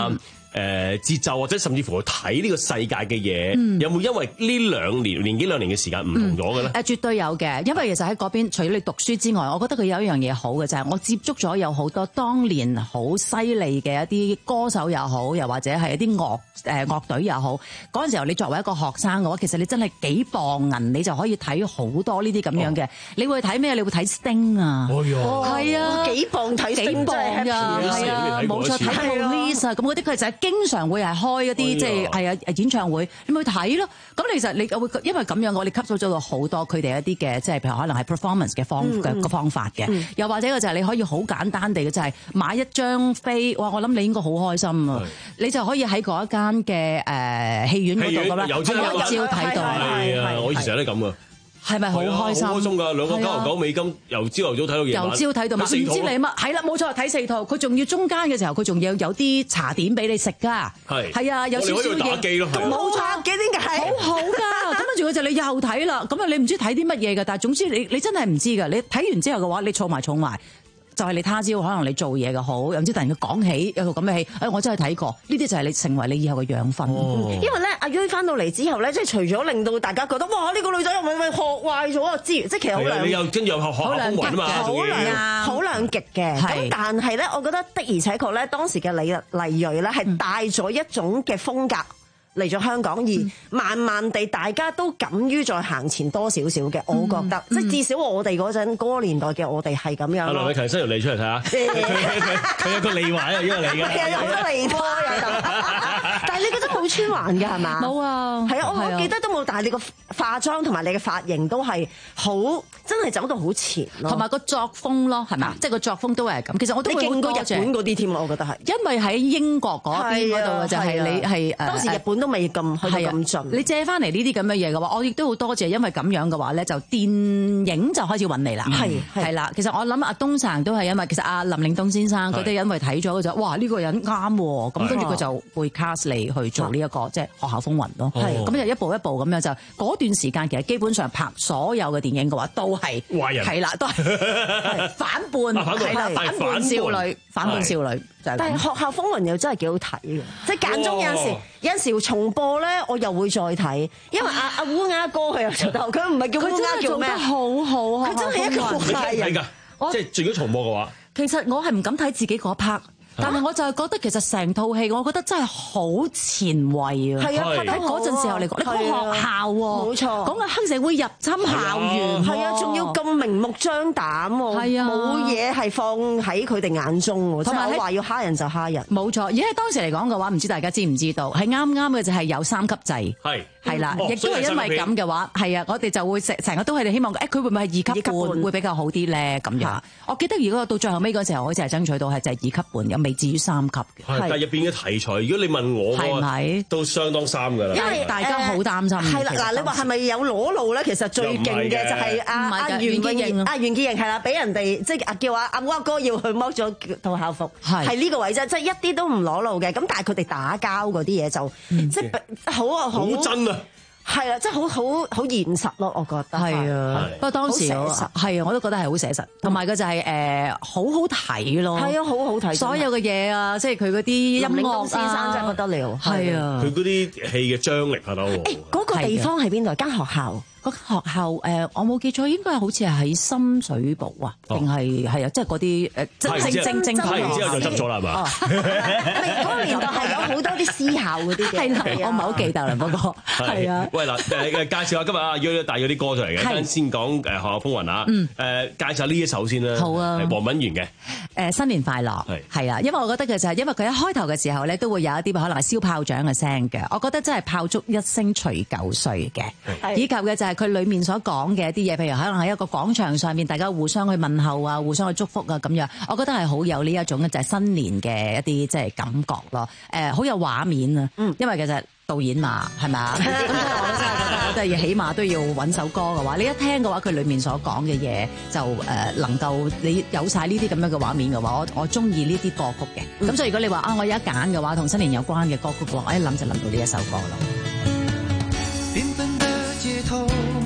誒節奏，或者甚至乎去睇呢個世界嘅嘢， 嗯有冇因為呢兩年年幾兩年嘅時間唔同咗嘅咧？ 誒、絕對有嘅，因為其實喺嗰邊除咗你讀書之外，我覺得佢有一樣嘢好嘅就係、我接觸咗有好多當年好犀利嘅一啲歌手又好，又或者係一啲樂誒樂隊又好。嗰陣時候你作為一個學生嘅話，其實你真係幾磅銀，你就可以睇好多呢啲咁樣嘅。 哦、 你會睇咩？你會睇 Sting 啊？ 哎呀係啊， 幾磅睇 Sting 幾磅㗎？ 真係 happy 係啊，冇錯，睇 Police 啊，咁嗰啲佢就係經常會係開一啲即係係啊演唱會，你咪去睇咯。咁其實你會因為咁樣，我哋吸收咗好多佢哋一啲嘅即係譬如可能係 performance 嘅方嘅個方法嘅， 嗯又或者個就係你可以好簡單地嘅就係買一張飛，哇！我諗你應該好開心啊！你就可以喺嗰一間嘅誒戲院嗰度咁樣有朝睇到， 係啊！我以前成日都咁啊。 係咪好開心？ 好開心㗎，兩個九毫九美金，由朝頭早睇到夜晚。 由朝睇到晚，唔知你乜？係啦，冇錯，睇四套。佢仲要中間嘅時候，佢仲要有啲茶點俾你食㗎。 係係啊，有少少嘢。 打機咯， 冇錯， 幾點解？ 好好㗎。咁跟住佢就你又睇啦。咁啊，你唔知睇啲乜嘢㗎？但係總之你你真係唔知㗎。你睇完之後嘅話，你儲埋儲埋。就係你他朝可能你做嘢嘅好，又唔知突然間講起有套咁嘅戲，誒我真係睇過，呢啲就係你成為你以後嘅養分。 哦、因為咧，阿 U 翻到嚟之後咧，即係除咗令到大家覺得哇呢、呢個女仔又咪咪學壞咗啊之餘，即係其實好兩， 你又跟住又學學風雲啊嘛， 好兩好兩極嘅。咁但係咧，我覺得的而且確咧，當時嘅李麗蕊咧係帶咗一種嘅風格。嚟咗香港，而慢慢地大家都敢於再行前多少少嘅，我覺得，即係至少我哋嗰陣嗰個年代嘅我哋係咁樣。 阿梁偉勤伸條脷出嚟睇下，佢有個脷環啊，因為你嘅， 係有好多脷波喺度。但係你覺得冇穿環嘅係嘛？ 冇啊， 係啊，我我記得都冇，但係你個化妝同埋你嘅髮型都係好，真係走到好前咯， 同埋個作風咯，係嘛？即係個作風都係咁。其實我都會勁過日本嗰啲添咯，我覺得係。 因為喺英國嗰邊嗰度就係你係誒， 當時日本都未咁去到咁盡。 你借翻嚟呢啲咁嘅嘢嘅話，我亦都好多謝，因為咁樣嘅話咧，就電影就開始揾你啦。 係係啦，其實我諗阿東城都係因為其實阿林嶺東先生佢都因為睇咗就哇呢個人啱喎，咁跟住佢就會 cast 你去做呢一個即係學校風雲咯。咁就一步一步咁樣就嗰段時間其實基本上拍所有嘅電影嘅話都係壞人，係啦，都係反叛，係啦，反叛少女，反叛少女。 但係學校風雲又真係幾好睇嘅，即係間中有陣時有陣時會重播咧，我又會再睇，因為阿阿烏鴉哥佢又做得，佢唔係叫烏鴉叫咩？ 好好， 佢真係一個好藝人㗎，即係如果重播嘅話。 其實我係唔敢睇自己嗰 part。但係我就係覺得其實成套戲，我覺得真係好前衛啊！ 係啊，喺嗰陣時候嚟講，你講學校喎， 冇錯， 講個黑社會入侵校園， 係啊，仲要咁明目張膽喎， 係啊， 冇嘢係放喺佢哋眼中喎，同埋話要蝦人就蝦人， 冇錯。而喺當時嚟講嘅話，唔知大家知唔知道，係啱啱嘅就係有三級制， 係係啦，亦都係因為咁嘅話，係啊，我哋就會成成日都係希望，誒佢會唔會係二級半會比較好啲咧？咁樣，我記得如果到最後尾嗰時候，好似係爭取到係就係二級半，又未至於三級。 係，但係入邊嘅題材，如果你問我， 係咪都相當三㗎啦？ 因為大家好擔心。 係啦，嗱，你話係咪有裸露咧？其實最勁嘅就係阿阿袁潔瑩，阿袁潔瑩係啦，俾人哋即係叫阿阿烏哥要去剝咗套校服，係呢個位啫，即係一啲都唔裸露嘅。咁但係佢哋打交嗰啲嘢就即係好啊，好真啊！ 係啊，即係好好好現實咯，我覺得係啊。不過當時係啊，我都覺得係好寫實，同埋佢就係誒好好睇咯。 係啊，好好睇。所有嘅嘢啊，即係佢嗰啲音樂先生真係不得了。 係啊， 佢嗰啲戲嘅張力啊都。誒， 嗰個地方係邊度？間學校。 嗰間學校誒，我冇記錯，應該係好似係喺深水埗啊，定係係啊，即係嗰啲誒正正正拍完之後就執咗啦，係嘛？ 嗰個年代係有好多啲私校嗰啲嘅， 係啦，我唔係好記得啦，不過係啊。 喂嗱，誒介紹下今日阿 U 帶咗啲歌出嚟嘅，先講誒學校風雲啊。誒介紹下呢一首先啦。 好啊。 係黃敏源嘅。 誒新年快樂。係係啊，因為我覺得嘅就係因為佢一開頭嘅時候咧，都會有一啲可能係燒炮仗嘅聲嘅，我覺得真係炮竹一聲除舊歲嘅，以及嘅就係佢裡面所講嘅一啲嘢，譬如可能喺一個廣場上面，大家互相去問候啊，互相去祝福啊咁樣，我覺得係好有呢一種嘅就係新年嘅一啲即係感覺咯。誒，好有畫面啊，因為其實導演嘛係咪啊？咁所以我真係覺得我都係要起碼都要揾首歌嘅話，你一聽嘅話，佢裡面所講嘅嘢就誒能夠你有曬呢啲咁樣嘅畫面嘅話，我我中意呢啲歌曲嘅。咁所以如果你話啊，我有一揀嘅話，同新年有關嘅歌曲嘅話，我一諗就諗到呢一首歌咯。 繽紛的街頭，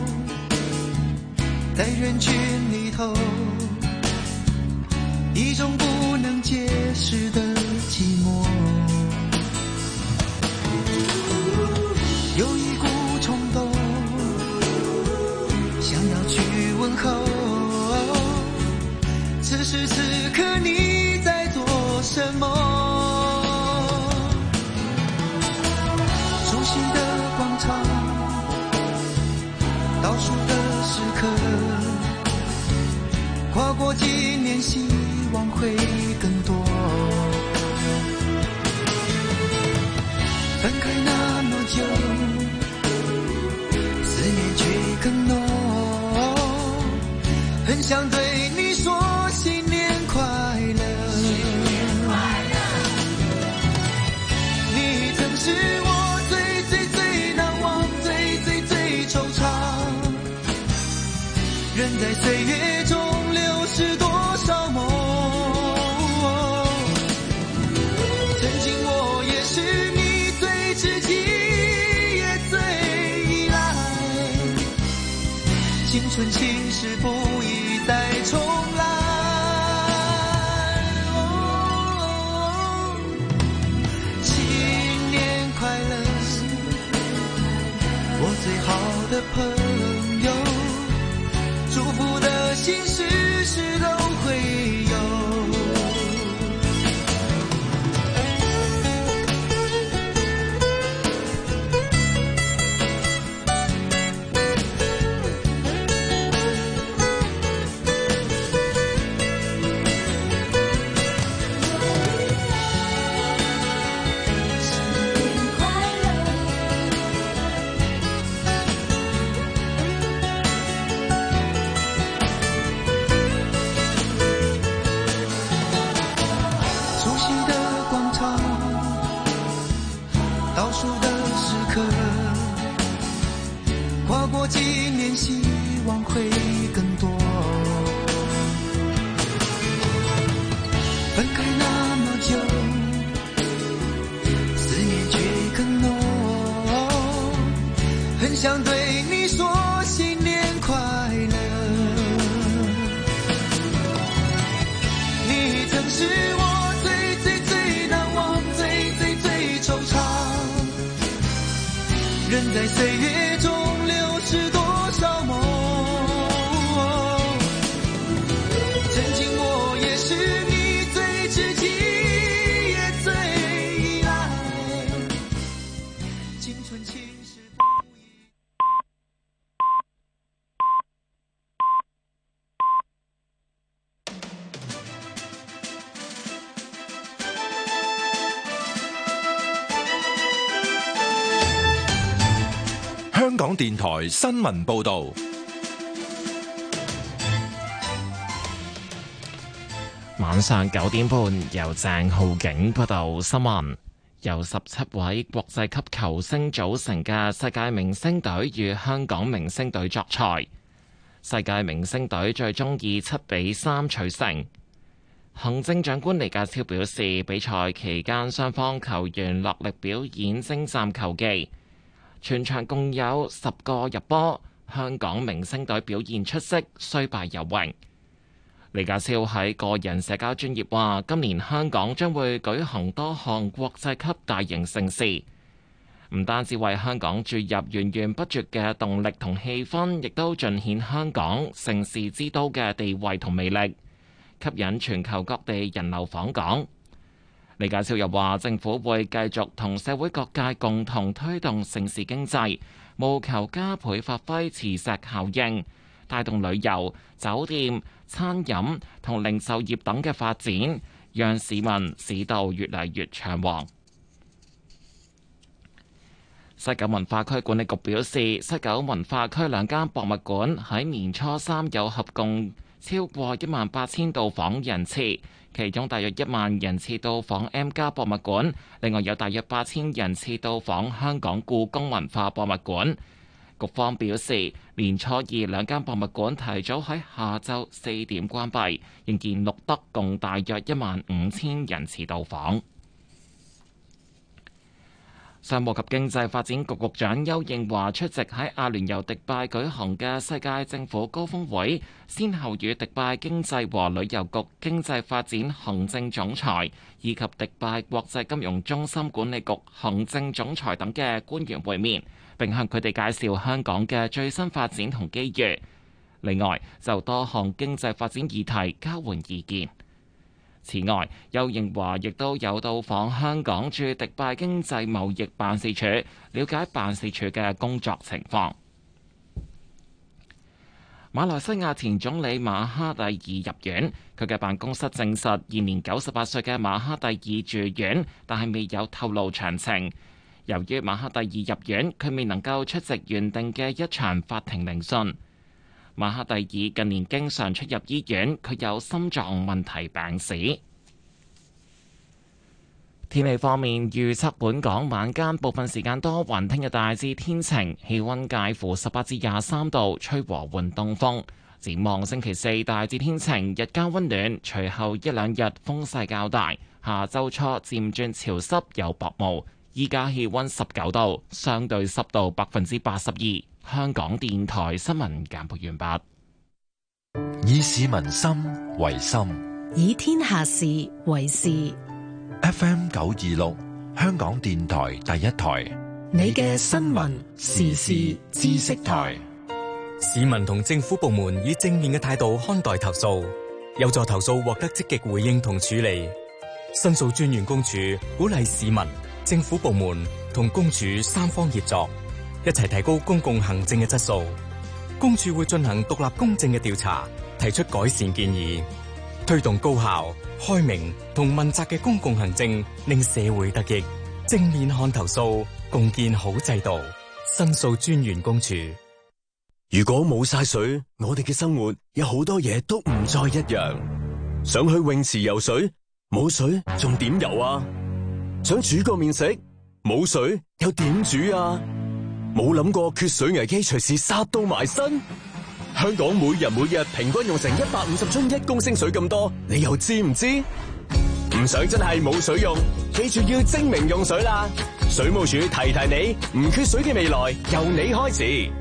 在人群裏頭，一種不能解釋的寂寞， 想要去問候，此時此刻你在做什麼？熟悉的廣場，倒數的時刻，跨過幾年，希望會更多。分開那麼久，思念卻更濃，很想對你說新年快樂。你曾是我最最最難忘，最最最惆悵，人在歲月中流逝多少夢，曾經我也是你最知己也最依賴，青春情事不宜再重來。哦，新年快樂，我最好的朋友，祝福的心事事都會有。倒數的時刻，跨過幾年，希望會更多。分開那麼久，思念卻更濃，很想對你說新年快樂。你曾是我最最最難忘，最最最惆悵，人在歲月中流逝多少夢，曾經我也是你最知己也最依賴，青春情事不移。 香港電台新聞報導， 晚上九點半由鄭浩景報道新聞。由十七位國際級球星組成嘅世界明星隊與香港明星隊作賽，世界明星隊最終以七比三取勝。行政長官李家超表示，比賽期間雙方球員落力表演精湛球技，全場共有十個入波，香港明星隊表現出色，雖敗猶榮。李家超喺個人社交專頁話，今年香港將會舉行多項國際級大型盛事，唔單止為香港注入源源不絕嘅動力同氣氛，亦都盡顯香港盛事之都嘅地位同魅力，吸引全球各地人流訪港。李家超又話，政府會繼續同社會各界共同推動盛事經濟，務求加倍發揮磁石效應，帶動旅遊、酒店、餐飲同零售業等嘅發展，讓市民市道越嚟越暢旺。西九文化區管理局表示，西九文化區兩間博物館喺年初三有合共超過一萬八千到訪人次，其中大約一萬人次到訪 M+ 博物館，另外有大約八千人次到訪香港故宮文化博物館。局方表示，年初二兩間博物館提早喺下晝四點關閉，仍然錄得共大約一萬五千人次到訪。商務及經濟發展局局長丘應樺出席喺阿聯酋迪拜舉行嘅世界政府高峰會，先後與迪拜經濟和旅遊局經濟發展行政總裁以及迪拜國際金融中心管理局行政總裁等嘅官員會面， 並向佢哋介紹香港嘅最新發展同機遇。另外，就多項經濟發展議題交換意見。此外，邱應華亦都有到訪香港駐迪拜經濟貿易辦事處，了解辦事處嘅工作情況。馬來西亞前總理馬哈蒂爾入院，佢嘅辦公室證實現年九十八歲嘅馬哈蒂爾住院，但係未有透露詳情。由於馬哈蒂爾入院，佢未能夠出席原定嘅一場法庭聆訊。馬哈蒂爾近年經常出入醫院，佢有心臟問題病史。天氣方面，預測本港晚間部分時間多雲，聽日大致天晴，氣溫介乎十八至廿三度，吹和緩東風。展望星期四大致天晴，日間溫暖，隨後一兩日風勢較大，下周初漸轉潮濕有薄霧。依家氣溫十九度，相對濕度百分之八十二。香港電台新聞簡報完畢。 以市民心為心， 以天下事為事。 F M 九二六，香港電台第一台， 你嘅新聞時事知識台。 市民同政府部門以正面嘅態度看待投訴，有助投訴獲得積極回應同處理。申訴專員公署鼓勵市民、政府部門同公署三方協作，一齊提高公共行政嘅質素。公署會進行獨立公正嘅調查，提出改善建議，推動高效、開明同問責嘅公共行政，令社會得益。正面看投訴，共建好制度。申訴專員公署。 如果冇晒水，我哋嘅生活有好多嘢都唔再一樣。想去泳池游水，冇水仲點游啊？想煮個麵食，冇水又點煮啊？冇諗過缺水危機隨時殺到埋身。香港每日每日平均用成一百五十樽一公升水咁多，你又知唔知？唔想真係冇水用，記住要精明用水啦！水務署提提你，唔缺水嘅未來由你開始。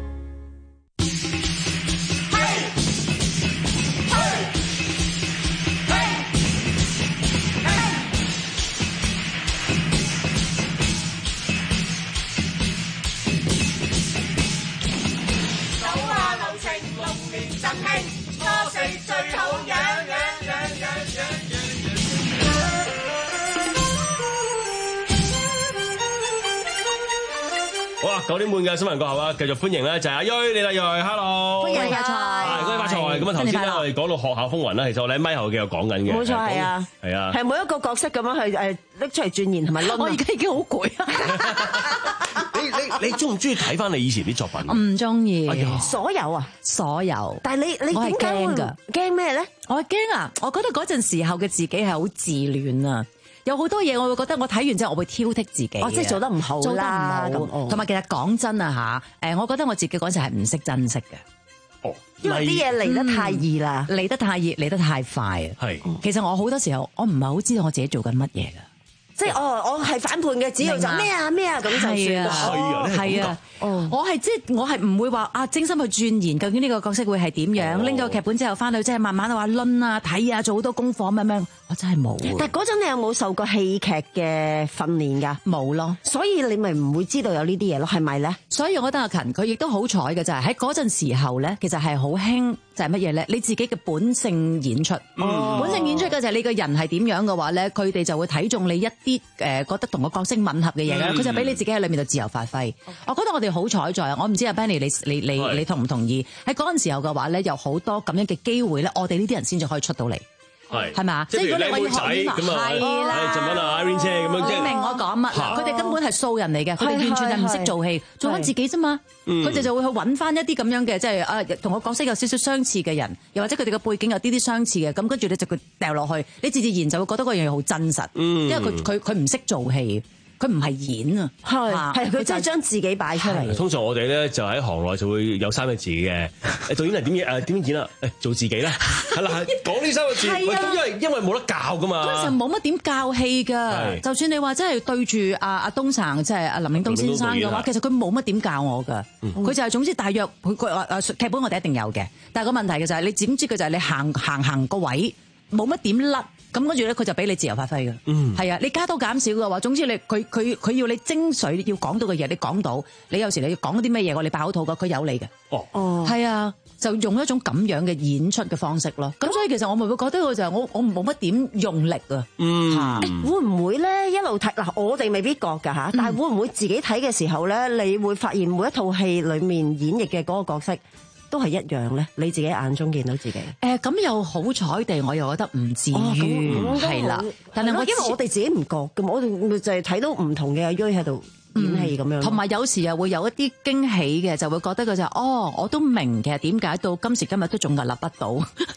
九點半嘅新聞過後啊，繼續歡迎咧就係阿瑞李麗蕊 ，hello， 歡迎發財， 恭喜發財。咁啊頭先咧我哋講到學校風雲啦，其實我哋喺咪後繼續講緊嘅， 冇錯係啊， 係啊， 係每一個角色咁樣去誒拎出嚟鑽研同埋攆。我而家已經好攰啊！ 你你你中唔中意睇翻你以前啲作品？ 我唔中意， 所有啊， 所有。 但係你你點解會驚咩咧？ 我係驚啊！我覺得嗰陣時候嘅自己係好自戀啊。有好多嘢，我會覺得我睇完之後，我會挑剔自己。 哦，即係做得唔好啦， 做得唔好。同埋其實講真啊嚇，誒，我覺得我自己嗰陣係唔識珍惜嘅。 哦， 因為啲嘢嚟得太易啦， 嚟得太易，嚟得太快啊。 係。 其實我好多時候，我唔係好知道我自己做緊乜嘢㗎。 即係哦，我係反叛嘅，只要就咩啊咩啊咁就算啦。 係啊， 係啊。哦，我係即係我係唔會話啊，精心去鑽研究竟呢個角色會係點樣，拎咗個劇本之後翻去即係慢慢話論啊睇啊，做好多功課咁樣，我真係冇。 但係嗰陣你有冇受過戲劇嘅訓練㗎？ 冇咯， 所以你咪唔會知道有呢啲嘢咯，係咪咧？ 所以我覺得阿勤佢亦都好彩嘅就係喺嗰陣時候咧，其實係好興就係乜嘢咧？你自己嘅本性演出， 哦、 本性演出嘅就係你個人係點樣嘅話咧，佢哋就會睇中你一啲誒、呃、覺得同個角色吻合嘅嘢啦，佢、嗯、就俾你自己喺裏面度自由發揮。嗯、我覺得我哋好彩在我。唔知阿 Benny 你你你你同唔同意？喺嗰陣時候嘅話咧，有好多咁樣嘅機會咧，我哋呢啲人先至可以出到嚟，係係嘛？ 即係如果你話要學演咁啊，係啦，就揾阿 Irene 姐咁樣啫。你明我講乜？佢哋根本係素人嚟嘅，佢哋完全係唔識做戲，做翻自己啫嘛。佢哋就會去揾翻一啲咁樣嘅，即係啊，同我角色有少少相似嘅人，又或者佢哋嘅背景有啲啲相似嘅，咁跟住你就佢掉落去，你自自然就會覺得嗰樣嘢好真實，因為佢佢佢唔識做戲。佢唔係演啊， 係係佢真係將自己擺出嚟。 通常我哋咧就喺行內就會有三個字嘅，誒導演係點演誒點演啊？誒做自己啦，係啦，講呢三個字，因為因為冇得教噶嘛。嗰陣時冇乜點教戲㗎，就算你話真係對住阿阿東生，即係阿林永東先生嘅話，其實佢冇乜點教我㗎。佢就係總之大約佢佢誒劇本我哋一定有嘅，但係個問題嘅就係你點知佢就係你行行行個位。 冇乜點甩。咁跟住咧，佢就俾你自由發揮嘅。嗯，係啊，你加多減少嘅話，總之你佢佢佢要你精髓要講到嘅嘢，你講到。你有時你要講啲咩嘢，我你爆肚嘅，佢有你嘅。 哦哦，係啊，就用一種咁樣嘅演出嘅方式咯。咁所以其實我咪會覺得佢就係我我冇乜點用力啊。 嗯， 誒會唔會咧一路睇嗱？我哋未必覺㗎嚇，但係會唔會自己睇嘅時候咧，你會發現每一套戲裡面演繹嘅嗰個角色都係一樣咧？你自己眼中見到自己？ 誒咁又好彩地，我又覺得唔至於係啦。但係我因為我哋自己唔覺㗎嘛，我哋就係睇到唔同嘅阿瑞喺度演戲咁樣。 同埋有時又會有一啲驚喜嘅，就會覺得佢就哦，我都明嘅點解到今時今日都仲屹立不倒。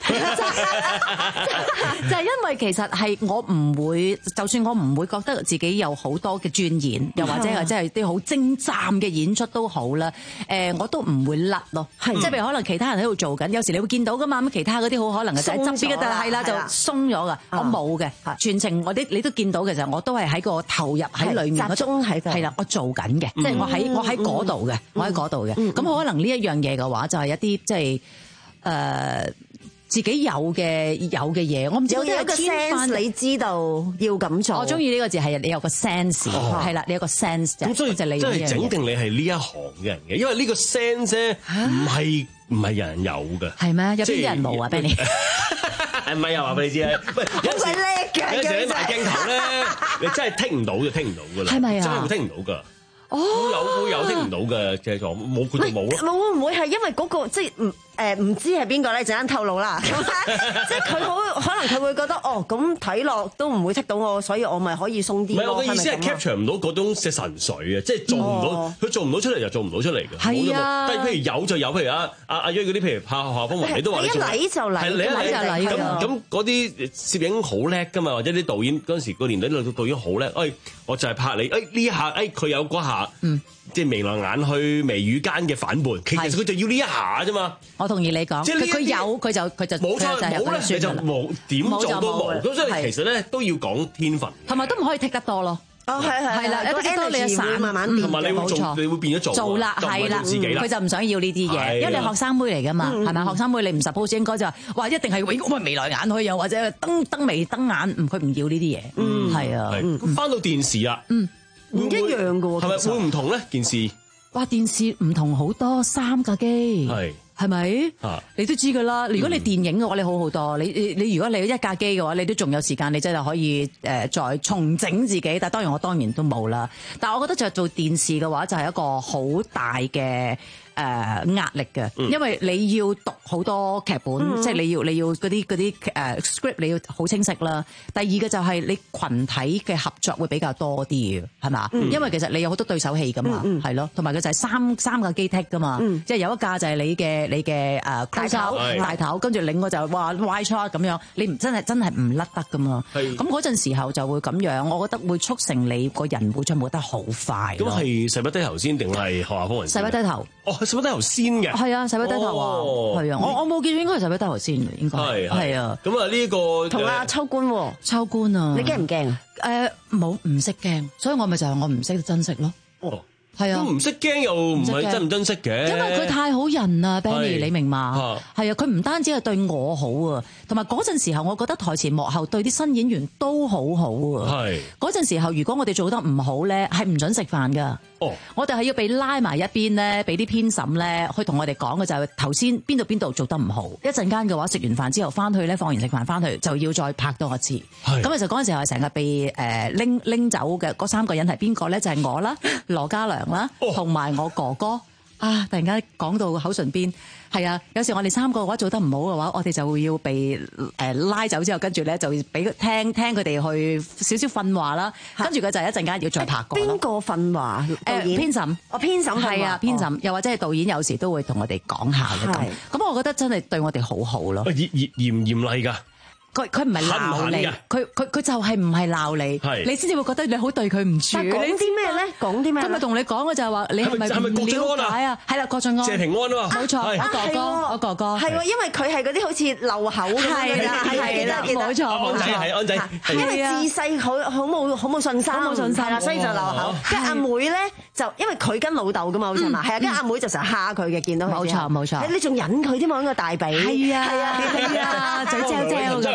就係因為其實係我唔會，就算我唔會覺得自己有好多嘅鑽研，又或者係即係啲好精湛嘅演出都好啦。誒，我都唔會甩咯。即係譬如可能其他人喺度做緊，有時你會見到噶嘛。咁其他嗰啲好可能嘅就係側邊嘅，係啦就鬆咗噶。我冇嘅，全程我啲你都見到嘅就我都係喺個投入喺裡面， 集中喺度。 係啦，我做緊嘅，即係我喺我喺嗰度嘅，我喺嗰度嘅。咁可能呢一樣嘢嘅話，就係一啲即係誒。自己有嘅有嘅嘢，我唔知有有個 sense，你知道要咁做。 我中意呢個字係你有個 sense，係啦，你有個 sense 啫。 咁所以就你真係整定你係呢一行嘅人嘅，因為呢個 sense 咧唔係唔係人人有嘅。 係咩？有邊啲人冇啊？Benny， 係咪又話俾你知啊？喂，有時叻嘅， 有時你埋鏡頭咧，你真係聽唔到就聽唔到噶啦， 係咪啊？ 真係會聽唔到噶。 哦， 有會有聽唔到嘅嘅狀，冇佢就冇咯。 會唔會係因為嗰個即係唔誒唔知係邊個咧？陣間透露啦。即係佢好可能佢會覺得哦，咁睇落都唔會剔到我，所以我咪可以鬆啲。 唔係我嘅意思係 capture 唔到嗰種嘅神髓啊，即係做唔到，佢做唔到出嚟就做唔到出嚟嘅。 係啊， 但係譬如有就有，譬如阿阿阿約嗰啲，譬如拍《夏風雲》，你都話你一嚟就嚟， 係你一嚟就嚟咁咁嗰啲攝影好叻㗎嘛，或者啲導演嗰陣時個年代啲導演好叻，誒我就係拍你，誒呢一下誒佢有嗰下，即係眉來眼去、眉宇間嘅反叛，其實佢就要呢一下啫嘛。 我同意你講，佢佢有佢就佢就冇錯，冇咧你就冇點做都冇，咁所以其實咧都要講天分， 同埋都唔可以剔得多咯。 哦，係係係啦，一剔多你就散， 慢慢變， 同埋你會做，你會變咗做做啦，係啦，佢就唔想要呢啲嘢，因為你學生妹嚟㗎嘛，係咪？學生妹你唔 suppose 應該就話，哇，一定係永咁眉來眼去，又或者瞪瞪眉瞪眼，佢唔要呢啲嘢，嗯，係啊， 咁翻到電視啊， 嗯， 唔一樣㗎喎， 係咪會唔同咧？件事？ 哇！電視唔同好多，三架機係係咪？啊、你都知㗎啦。如果你電影嘅話，你好好多。你你你，如果你有一架機嘅話，你都仲有時間，你真係可以誒、呃、再重整自己。但係當然我當然都冇啦。但係我覺得就做電視嘅話，就係一個好大嘅誒、呃、壓力嘅，因為你要讀好多劇本，嗯、即係你要你要嗰啲嗰啲誒 script 你要好清晰啦。第二個就係你群體嘅合作會比較多啲嘅，係嘛？嗯、因為其實你有好多對手戲噶嘛，係咯、嗯，同埋佢就係三三個機剔噶嘛，嗯、即係有一架就係你嘅你嘅誒大頭大頭，跟住另外就係話 wide shot 咁樣，你唔真係真係唔甩得噶嘛。咁嗰陣時候就會咁樣，我覺得會促成你個人會進步得好快。 咁係誓不低頭先定係學下風雲？ 誓不低頭。 哦，誓不低頭先嘅。 係啊，誓不低頭啊，係啊，我我冇見應該係誓不低頭先嘅，應該係係啊。 咁啊呢個同阿秋官喎， 秋官啊， 你驚唔驚啊？ 誒冇唔識驚，所以我咪就係我唔識得珍惜咯。 哦， 係啊， 都唔識驚又唔係珍唔珍惜嘅， 因為佢太好人啦 ，Benny，你明嘛？係啊，佢唔單止係對我好啊，同埋嗰陣時候，我覺得台前幕後對啲新演員都好好啊。係嗰陣時候，如果我哋做得唔好咧，係唔準食飯噶。哦，我哋係要被拉埋一邊咧，俾啲編審咧去同我哋講嘅就係頭先邊度邊度做得唔好。一陣間嘅話，食完飯之後翻去咧，放完食飯翻去就要再拍多一次。係咁其實嗰陣時候係成日被誒拎拎走嘅嗰三個人係邊個咧？就係我啦，羅嘉良啦，同埋我哥哥。啊！突然間講到口唇邊，係啊！有時我哋三個嘅話做得唔好嘅話，我哋就會要被誒拉走之後，跟住咧就俾聽聽佢哋去少少訓話啦。跟住佢就一陣間要再拍過。邊個訓話？ 誒編審， 哦編審係啊編審，又或者係導演有時都會同我哋講下嘅咁。咁我覺得真係對我哋好好咯。 嚴嚴嚴唔嚴厲㗎？ 佢佢唔係鬧你，佢佢佢就係唔係鬧你，你先至會覺得你好對佢唔住。 但係講啲咩咧？講啲咩？ 今日同你講嘅就係話，你係咪唔了解啊？係啦，郭晉安、 謝平安啊嘛， 冇錯，我哥哥，我哥哥， 係喎，因為佢係嗰啲好似漏口咁樣， 係啦，係啦，冇錯，冇錯， 係安仔， 因為自細好好冇好冇信心， 好冇信心， 係啦，所以就漏口。跟住阿妹咧，就因為佢跟老豆噶嘛，好似係嘛，係啊，跟住阿妹就成日蝦佢嘅，見到佢。 冇錯冇錯， 你仲引佢添嘛，個大髀。 係啊係啊，嘴嚼嚼咁樣。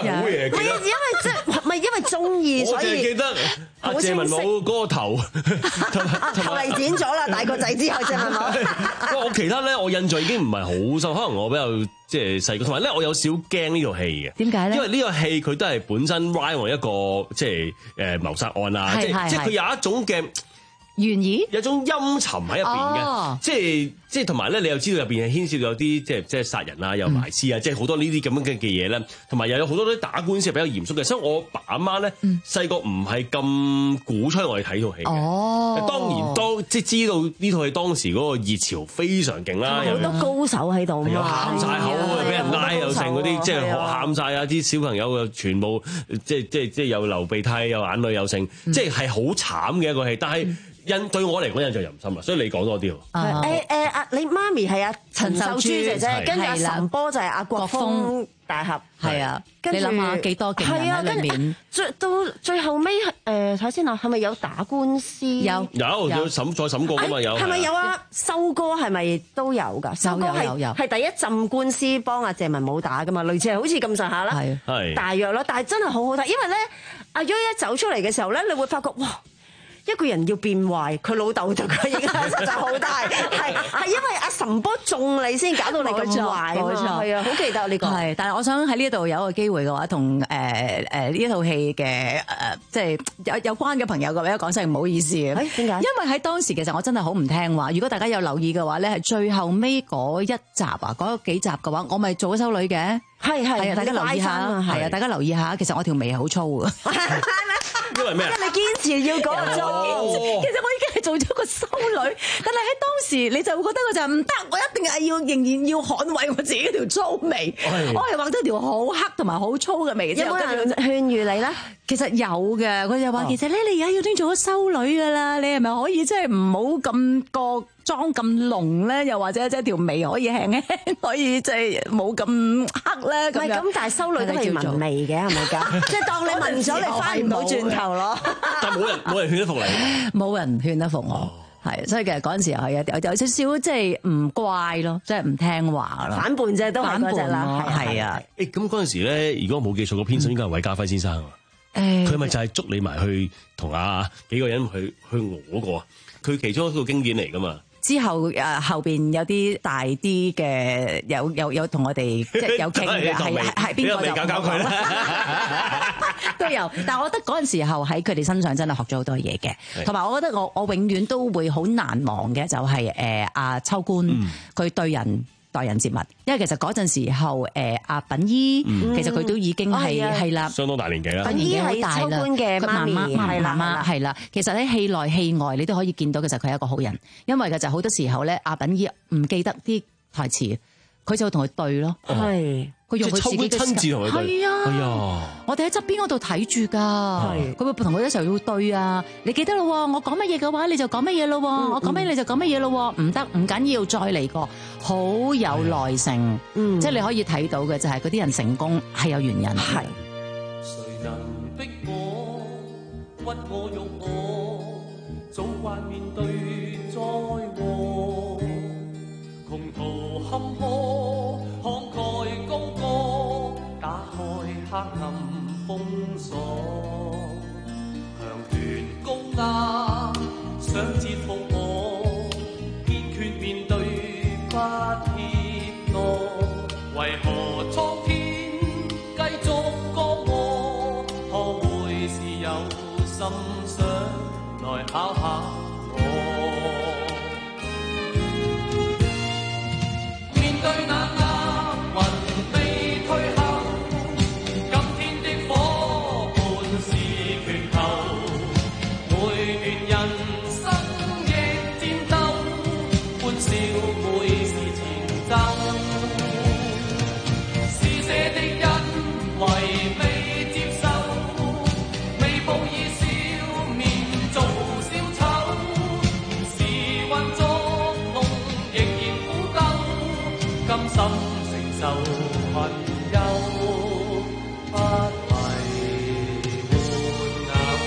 樣。 好嘢， 唔係啊，因為即係唔係因為中意， 我淨係所以記得阿謝文武嗰個頭， 頭嚟剪咗啦，大個仔之後啫係嘛？ 哇！我其他咧，我印象已經唔係好深，可能我比較即係細個，同埋咧我有少驚呢套戲嘅。 點解咧？ 因為呢個戲佢都係本身 ride 我一個即係誒謀殺案啊，即係即係佢有一種嘅懸疑， 有種陰沉喺入邊嘅， 哦即係即係同埋咧，你又知道入邊係牽涉到有啲即係即係殺人啊，有埋屍啊，即係好多呢啲咁樣嘅嘅嘢咧，同埋又有好多啲打官司係比較嚴肅嘅，所以我爸阿媽咧細個唔係咁鼓吹我哋睇套戲嘅。 哦， 當然當即係知道呢套戲當時嗰個熱潮非常勁啦， 好多高手喺度嘛， 又喊晒口啊，俾人拉又成嗰啲，即係喊晒啊！啲小朋友又全部即係即係即係又流鼻涕又眼淚又成，即係係好慘嘅一個戲，但係。印對我嚟講印象又唔深啦，所以你講多啲喎。 誒誒阿你媽咪係阿陳秀珠姐姐，跟住阿岑波就係阿國峰大俠， 係啊。 跟住你諗下幾多勁人喺裏面？ 最到最後尾誒睇先啊，係咪有打官司？ 有有有審再審過㗎嘛有。 係咪有啊？修哥係咪都有㗎？修哥係係第一陣官司幫阿謝文武打㗎嘛，類似係好似咁上下啦， 係大約咯。但係真係好好睇，因為咧阿 Yo 一走出嚟嘅時候咧，你會發覺哇！一個人要變壞，佢老豆對佢影響實在好大，係係因為阿岑波中你先搞到你咁壞， 冇錯， 係啊，好記得呢個。 係，但係我想喺呢度有一個機會嘅話，同誒誒呢一套戲嘅誒，即係有有關嘅朋友嘅話，講聲唔好意思嘅。 點解？因為喺當時其實我真係好唔聽話。如果大家有留意嘅話咧，係最後尾嗰一集啊，嗰幾集嘅話，我咪做咗修女嘅。 係係， 大家留意下，係啊，大家留意下。其實我條眉係好粗嘅。 因為咩？ 因為你堅持要講粗， 其實我已經係做咗個修女，但係喺當時你就會覺得我就係唔得，我一定係要仍然要捍衛我自己條粗眉。我係畫咗條好黑同埋好粗嘅眉。 有冇人勸喻你咧？ 其實有嘅，佢就話其實咧，你而家要先做咗修女㗎啦，你係咪可以即係唔好咁個妝咁濃咧？又或者即係條眉可以輕輕，可以即係冇咁黑咧？ 唔係咁，但係修女都係紋眉嘅，係咪㗎？即係當你紋咗，你翻唔到轉頭咯。 但冇人冇人勸得服你， 冇人勸得服我，係所以其實嗰陣時係有有有少少即係唔乖咯，即係唔聽話咯， 反叛啫，都係嗰隻啦， 係啊。 誒咁嗰陣時咧，如果我冇記錯，個編審應該係韋家輝先生。誒，佢咪就係捉你埋去同啊幾個人去去嗰個啊？佢其中一個經典嚟㗎嘛。 之後誒後邊有啲大啲嘅，有有有同我哋即係有傾嘅，係係邊個就搞搞佢啦， 都有。但係我覺得嗰陣時候喺佢哋身上真係學咗好多嘢嘅，同埋我覺得我我永遠都會好難忘嘅就係誒阿秋官佢對人待人接物，因為其實嗰陣時候誒阿品姨其實佢都已經係係啦， 相當大年紀啦， 品姨係秋官嘅媽咪， 係啦，媽媽係啦。其實喺戲內戲外你都可以見到，其實佢係一個好人，因為嘅就好多時候咧，阿品姨唔記得啲台詞，佢就同佢對咯， 係佢用佢自己嘅親自同佢對， 係啊，我哋喺側邊嗰度睇住噶，佢會同佢一齊要對啊。你記得咯，我講乜嘢嘅話，你就講乜嘢咯，我講乜你就講乜嘢咯，唔得唔緊要，再嚟過，好有耐性，即係你可以睇到嘅就係嗰啲人成功係有原因。係。 誰能逼我屈我辱我，早慣面對災禍，窮途坎坷慷慨高歌，打開黑暗封鎖，強權高壓想折服我，堅決面對不怯懦，為何蒼天繼續降禍？可會是有心想來考下我？面對那厄運未退後，今天的夥伴是拳頭，每段人生亦戰鬥，歡笑每時前奏。是這的因為未接受，未報以笑面做小丑，時運作弄仍然苦鬥，甘心承受困憂，不為玩偶。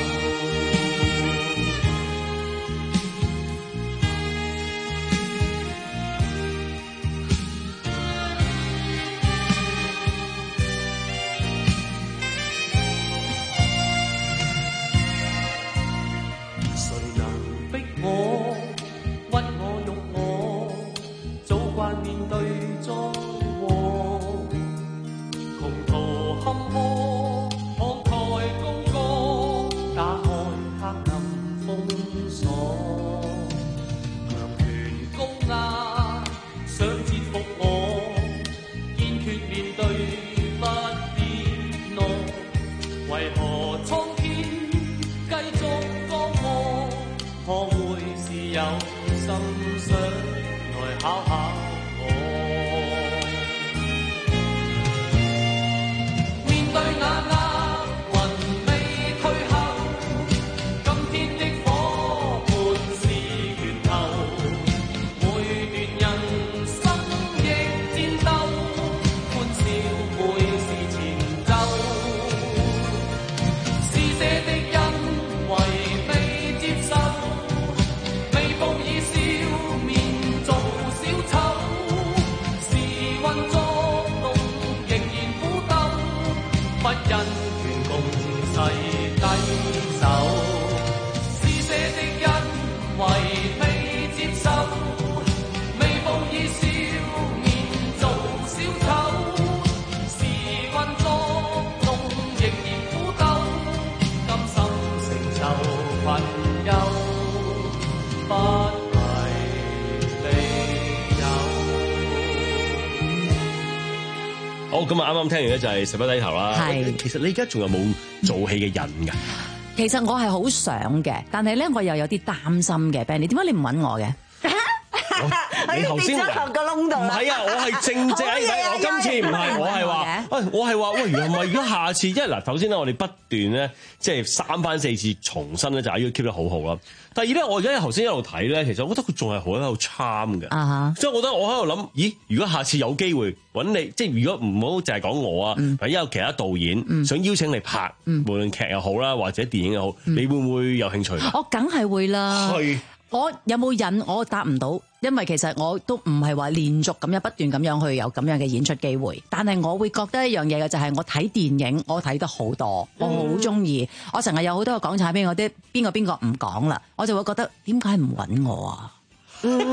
好，咁啊啱啱聽完咧就係十不低頭啦。 係其實你而家仲有冇做戲嘅癮㗎？ 其實我係好想嘅，但係咧我又有啲擔心嘅。Benny，點解你唔揾我嘅？ 你頭先跌咗落個窿度。 唔係啊，我係正正喺我今次唔係，我係話，喂，我係話，喂，原來唔係，如果下次，因為嗱，頭先咧我哋不斷咧，即係三番四次重申咧，就係要 keep 得好好啦。第二咧，我而家頭先一路睇咧，其實我覺得佢仲係好喺度 charm 嘅， 啊所以我覺得我喺度諗，咦，如果下次有機會揾你，即係如果唔好淨係講我啊，或者有其他導演想邀請你拍，無論劇又好啦，或者電影又好，你會唔會有興趣？ 我梗係會啦。 係。 我有冇癮？我答唔到，因為其實我都唔係話連續咁樣不斷咁樣去有咁樣嘅演出機會。但係我會覺得一樣嘢嘅就係我睇電影，我睇得好多，我好中意。我成日有好多個港產片，我啲邊個邊個唔講啦，我就會覺得點解唔揾我啊？嚇！即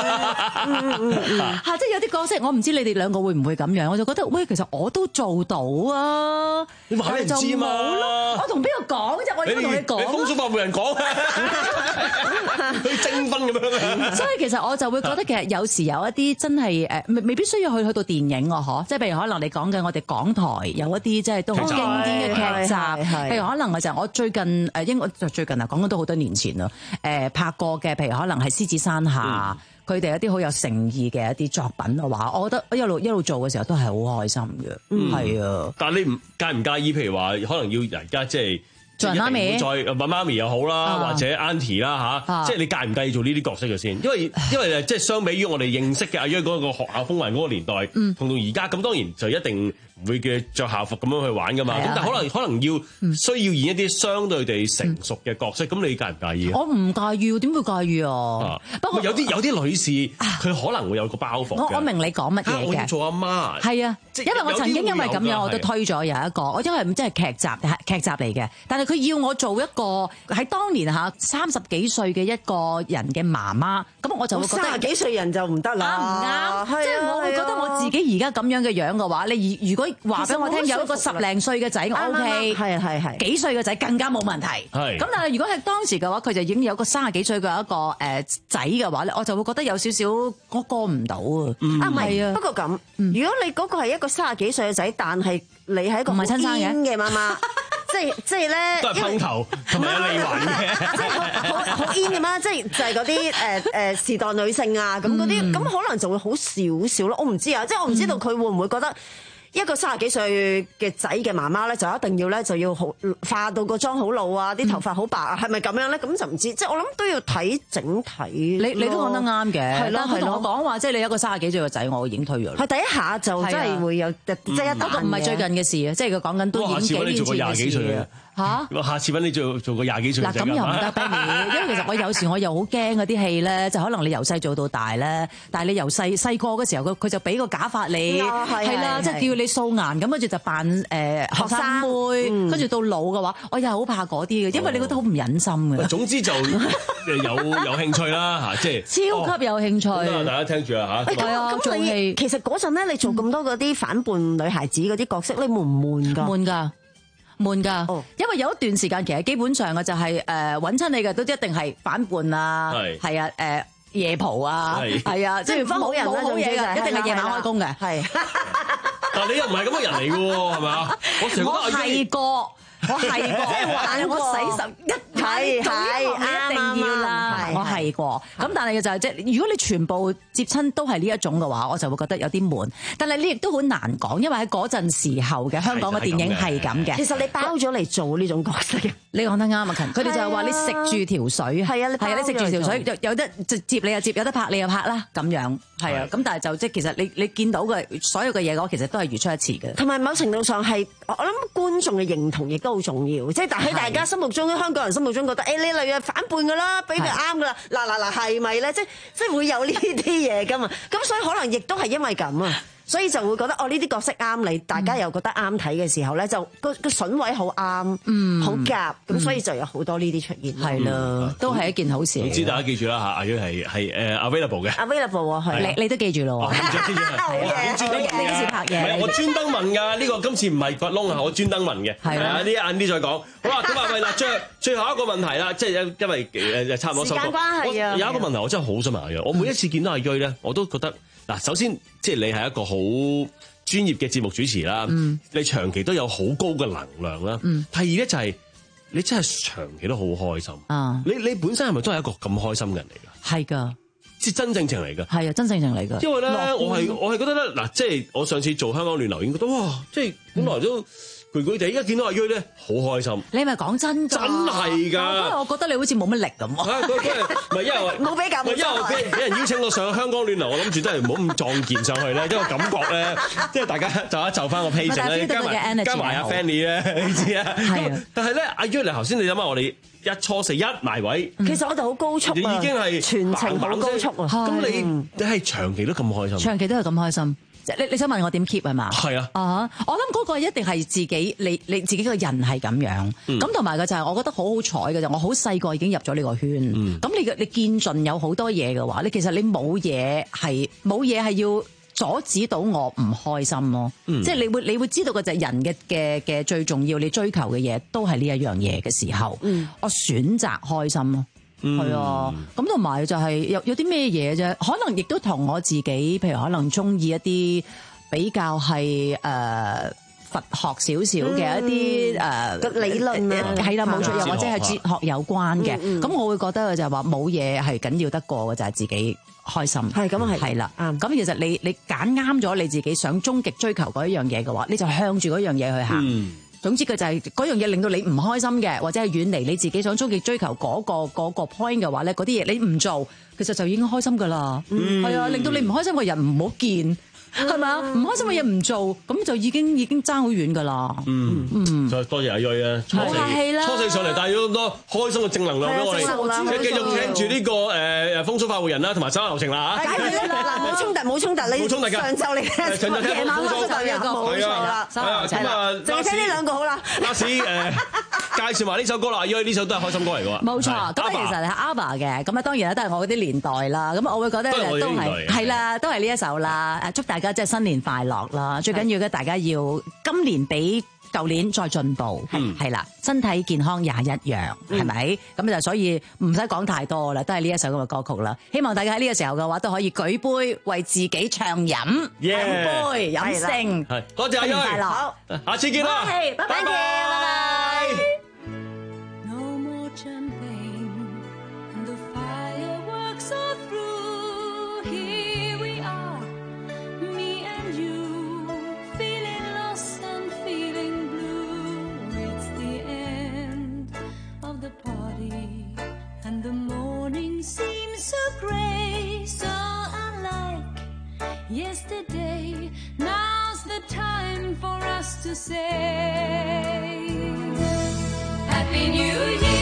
係有啲角色，我唔知你哋兩個會唔會咁樣，我就覺得喂，其實我都做到啊！ 你話俾人知嘛？ 我同邊個講啫？我點同你講？ 你風水法冇人講，去徵婚咁樣。 所以其實我就會覺得其實有時有一啲真係誒，未未必需要去去到電影喎，嗬！即係譬如可能你講緊我哋港台有一啲即係都好經典嘅劇集，譬如可能嘅就係我最近誒應該就最近啊，講緊都好多年前啦，誒拍過嘅，譬如可能係獅子山下。啊！佢哋一啲好有誠意嘅一啲作品嘅話，我覺得一路一路做嘅時候都係好開心嘅，係啊。 但係你唔介唔介意？譬如話，可能要人家即係做人媽咪， 再揾媽咪又好啦， 啊、 或者 auntie 啦嚇，即係你介唔介意做呢啲角色嘅先？因為因為誒，即係相比於我哋認識嘅阿約嗰個學校風雲嗰個年代，嗯、同到而家咁，當然就一定唔會嘅着校服咁樣去玩噶嘛。咁、啊、但係可能可能要需要演一啲相對地成熟嘅角色，咁、嗯、你介唔介意？ 我唔介意，點會介意啊？ 啊不過有啲有啲女士佢可能會有個包袱。 我我明你講乜嘢嘅。 我要做阿媽。 係啊，因為我曾經因為咁樣我都推咗有一個，我因為唔即係劇集劇集嚟嘅，但係佢要我做一個喺當年嚇三十幾歲嘅一個人嘅媽媽，咁我就會覺得三十幾歲人就唔得啦， 啱唔啱？即係我會覺得我自己而家咁樣嘅樣嘅話，你如果話俾我聽有一個十零歲嘅仔，我 O K，係係係幾歲嘅仔更加冇問題。係咁，但係如果係當時嘅話，佢就已經有個三十幾歲嘅一個誒仔嘅話咧，我就會覺得有少少我過唔到啊。啊唔係啊， 不過咁，如果你嗰個係一個三十幾歲嘅仔，但係你係一個唔係親生嘅媽媽。即係即係咧， 都係噴頭同埋有利環嘅， 即係好好好 in 嘅嘛！即係就係嗰啲誒誒時代女性啊，咁嗰啲咁可能就會好少少咯。我唔知啊，即係我唔知道佢會唔會覺得一個三十幾歲嘅仔嘅媽媽咧，就一定要咧就要好化到個妝好老啊，啲頭髮好白啊，係咪咁樣咧？咁就唔知。即係我諗都要睇整體。 你你都講得啱嘅， 係咯係咯。 同我講話，即係你一個三十幾歲嘅仔，我已經退咗。 係第一下就真係會有即係一單嘅。 唔係最近嘅事啊，即係佢講緊都已經幾年前嘅事啊。嚇！ 下次揾你做做個廿幾歲嘅仔嗱，咁又唔得 Benny，因為其實我有時我又好驚嗰啲戲咧，就可能你由細做到大咧，但係你由細細個嘅時候，佢佢就俾個假髮你，係啦，即係叫你素顏，咁跟住就扮誒學生妹，跟住到老嘅話，我又好怕嗰啲嘅，因為你覺得好唔忍心嘅。 總之就有有興趣啦嚇，即係超級有興趣。 大家聽住啊嚇！ 係啊，咁你其實嗰陣咧，你做咁多嗰啲反叛女孩子嗰啲角色，你悶唔悶㗎？ 悶㗎。悶㗎，因為有一段時間其實基本上嘅就係誒揾親你嘅都一定係反叛啊，係啊誒夜蒲啊，係啊，即係冇冇好嘢㗎，一定係夜晚開工嘅，係。 但係你又唔係咁嘅人嚟㗎喎，係咪啊？我成日覺得我係個。我係過，玩我洗十一係係啱一定要啦。我係過，咁但係就係即係如果你全部接親都係呢一種嘅話，我就會覺得有啲悶。但係你亦都好難講，因為喺嗰陣時候嘅香港嘅電影係咁嘅。 其實你包咗嚟做呢種角色嘅， 你講得啱啊，勤。佢哋就係話你食住條水，係啊，係啊，你食住條水，有有得接你又接，有得拍你又拍啦，咁樣係啊。咁但係就即係其實你你見到嘅所有嘅嘢，我其實都係如出一轍嘅。 同埋某程度上係我諗觀眾嘅認同亦都好重要，即係但喺大家心目中，香港人心目中覺得，誒呢類嘅反叛㗎啦，俾佢啱㗎啦，嗱嗱嗱係咪咧？即係即係會有呢啲嘢㗎嘛？咁所以可能亦都係因為咁啊。所以就會覺得哦，呢啲角色啱你，大家又覺得啱睇嘅時候咧，就個個筍位好啱，嗯，好夾，咁所以就有好多呢啲出現， 係啦，都係一件好事。 唔知大家記住啦嚇，阿 U 係係誒 available 嘅 ，available 係， 你你都記住咯喎， 專登你幾時拍嘢？ 唔係我專登問㗎，呢個今次唔係掘窿啊，我專登問嘅，係啊，呢晏啲再講。好啦，咁啊喂嗱，最最後一個問題啦，即係因為誒差唔多收工，時間關係啊，有一個問題我真係好想問阿 U，我每一次見到阿 U 咧，我都覺得。嗱，首先即係你係一個好專專業嘅節目主持啦， 嗯、 你長期都有好高嘅能量啦。 嗯、 第二咧就係、是、你真係長期都好開心。 啊、 你你本身係咪都係一個咁開心嘅人嚟㗎？ 係㗎。 即係真正情嚟㗎， 係啊，真正情嚟㗎。 因為咧，我係我係覺得咧，嗱，即係我上次做香港暖流已經覺得哇，即係本來都攰攰地，一見到阿瑞咧，好開心。 你咪講真㗎？ 真係㗎。因為我覺得你好似冇乜力咁。 係佢佢唔係因為冇比較， 唔係因為俾俾人邀請我上香港暖流，我諗住真係唔好咁撞見上去咧，因為感覺咧，即係大家就一就翻個 page 咧，加埋加埋阿 Fanny 咧，你知啊？係啊。但係咧，阿瑞，你頭先你諗下我哋。一初四一埋位， 其實我哋好高速啊， 已經係全程好高速啊。 咁你你係長期都咁開心， 長期都係咁開心。你你想問我點 keep 係嘛？ 係啊。 啊，我諗嗰個一定係自己，你你自己個人係咁樣。咁同埋嘅就係，我覺得好好彩嘅就，我好細個已經入咗呢個圈。咁、嗯、你嘅你見盡有好多嘢嘅話，你其實你冇嘢係冇嘢係要阻止到我唔開心咯，嗯、即係你會你會知道嘅就係人嘅嘅嘅最重要，你追求嘅嘢都係呢一樣嘢嘅時候，嗯、我選擇開心咯，係、嗯、啊，咁同埋就係有有啲咩嘢啫，可能亦都同我自己，譬如可能中意一啲比較係誒。呃佛學少少嘅一啲誒理論啊， 係啦冇錯，又或者係哲學有關嘅，咁、嗯嗯、我會覺得就係話冇嘢係緊要得過嘅，就係、是、自己開心。係咁係係啦，咁其實你你揀啱咗你自己想終極追求嗰一樣嘢嘅話，你就向住嗰樣嘢去行。嗯、總之佢就係嗰樣嘢令到你唔開心嘅，或者係遠離你自己想終極追求嗰、嗰個嗰、嗰個 point 嘅話咧，嗰啲嘢你唔做，其實就已經開心噶啦。係、嗯、啊，令到你唔開心嘅人唔好見。係咪啊？唔開心嘅嘢唔做，咁就已經已經爭好遠噶啦。嗯嗯，再多謝阿瑞啊，初四初四上嚟帶咗咁多開心嘅正能量俾我哋，繼續聽住呢個誒誒風騷快活人啦，同埋手下留情啦嚇。 係啦，嗱冇衝突冇衝突，你上晝嚟嘅，夜晚風騷快活人冇錯啦。咁啊，淨係聽呢兩個好啦。 last 誒介紹埋呢首歌啦，因為呢首都係開心歌嚟㗎。 冇錯，咁其實係 ABBA 嘅，咁啊當然啦，都係我嗰啲年代啦。咁我會覺得都係係啦，都係呢一首啦。誒祝大家即係新年快樂啦！最緊要嘅，大家要今年比舊年再進步，係係啦，身體健康也一樣，係咪？咁就所以唔使講太多啦，都係呢一首咁嘅歌曲啦。希望大家喺呢個時候嘅話，都可以舉杯為自己暢飲，飲杯飲勝。 係多謝阿瑞， 快樂，好， 下次見啦， 拜拜，拜拜。 So gray, so unlike yesterday. Now's the time for us to say Happy New Year.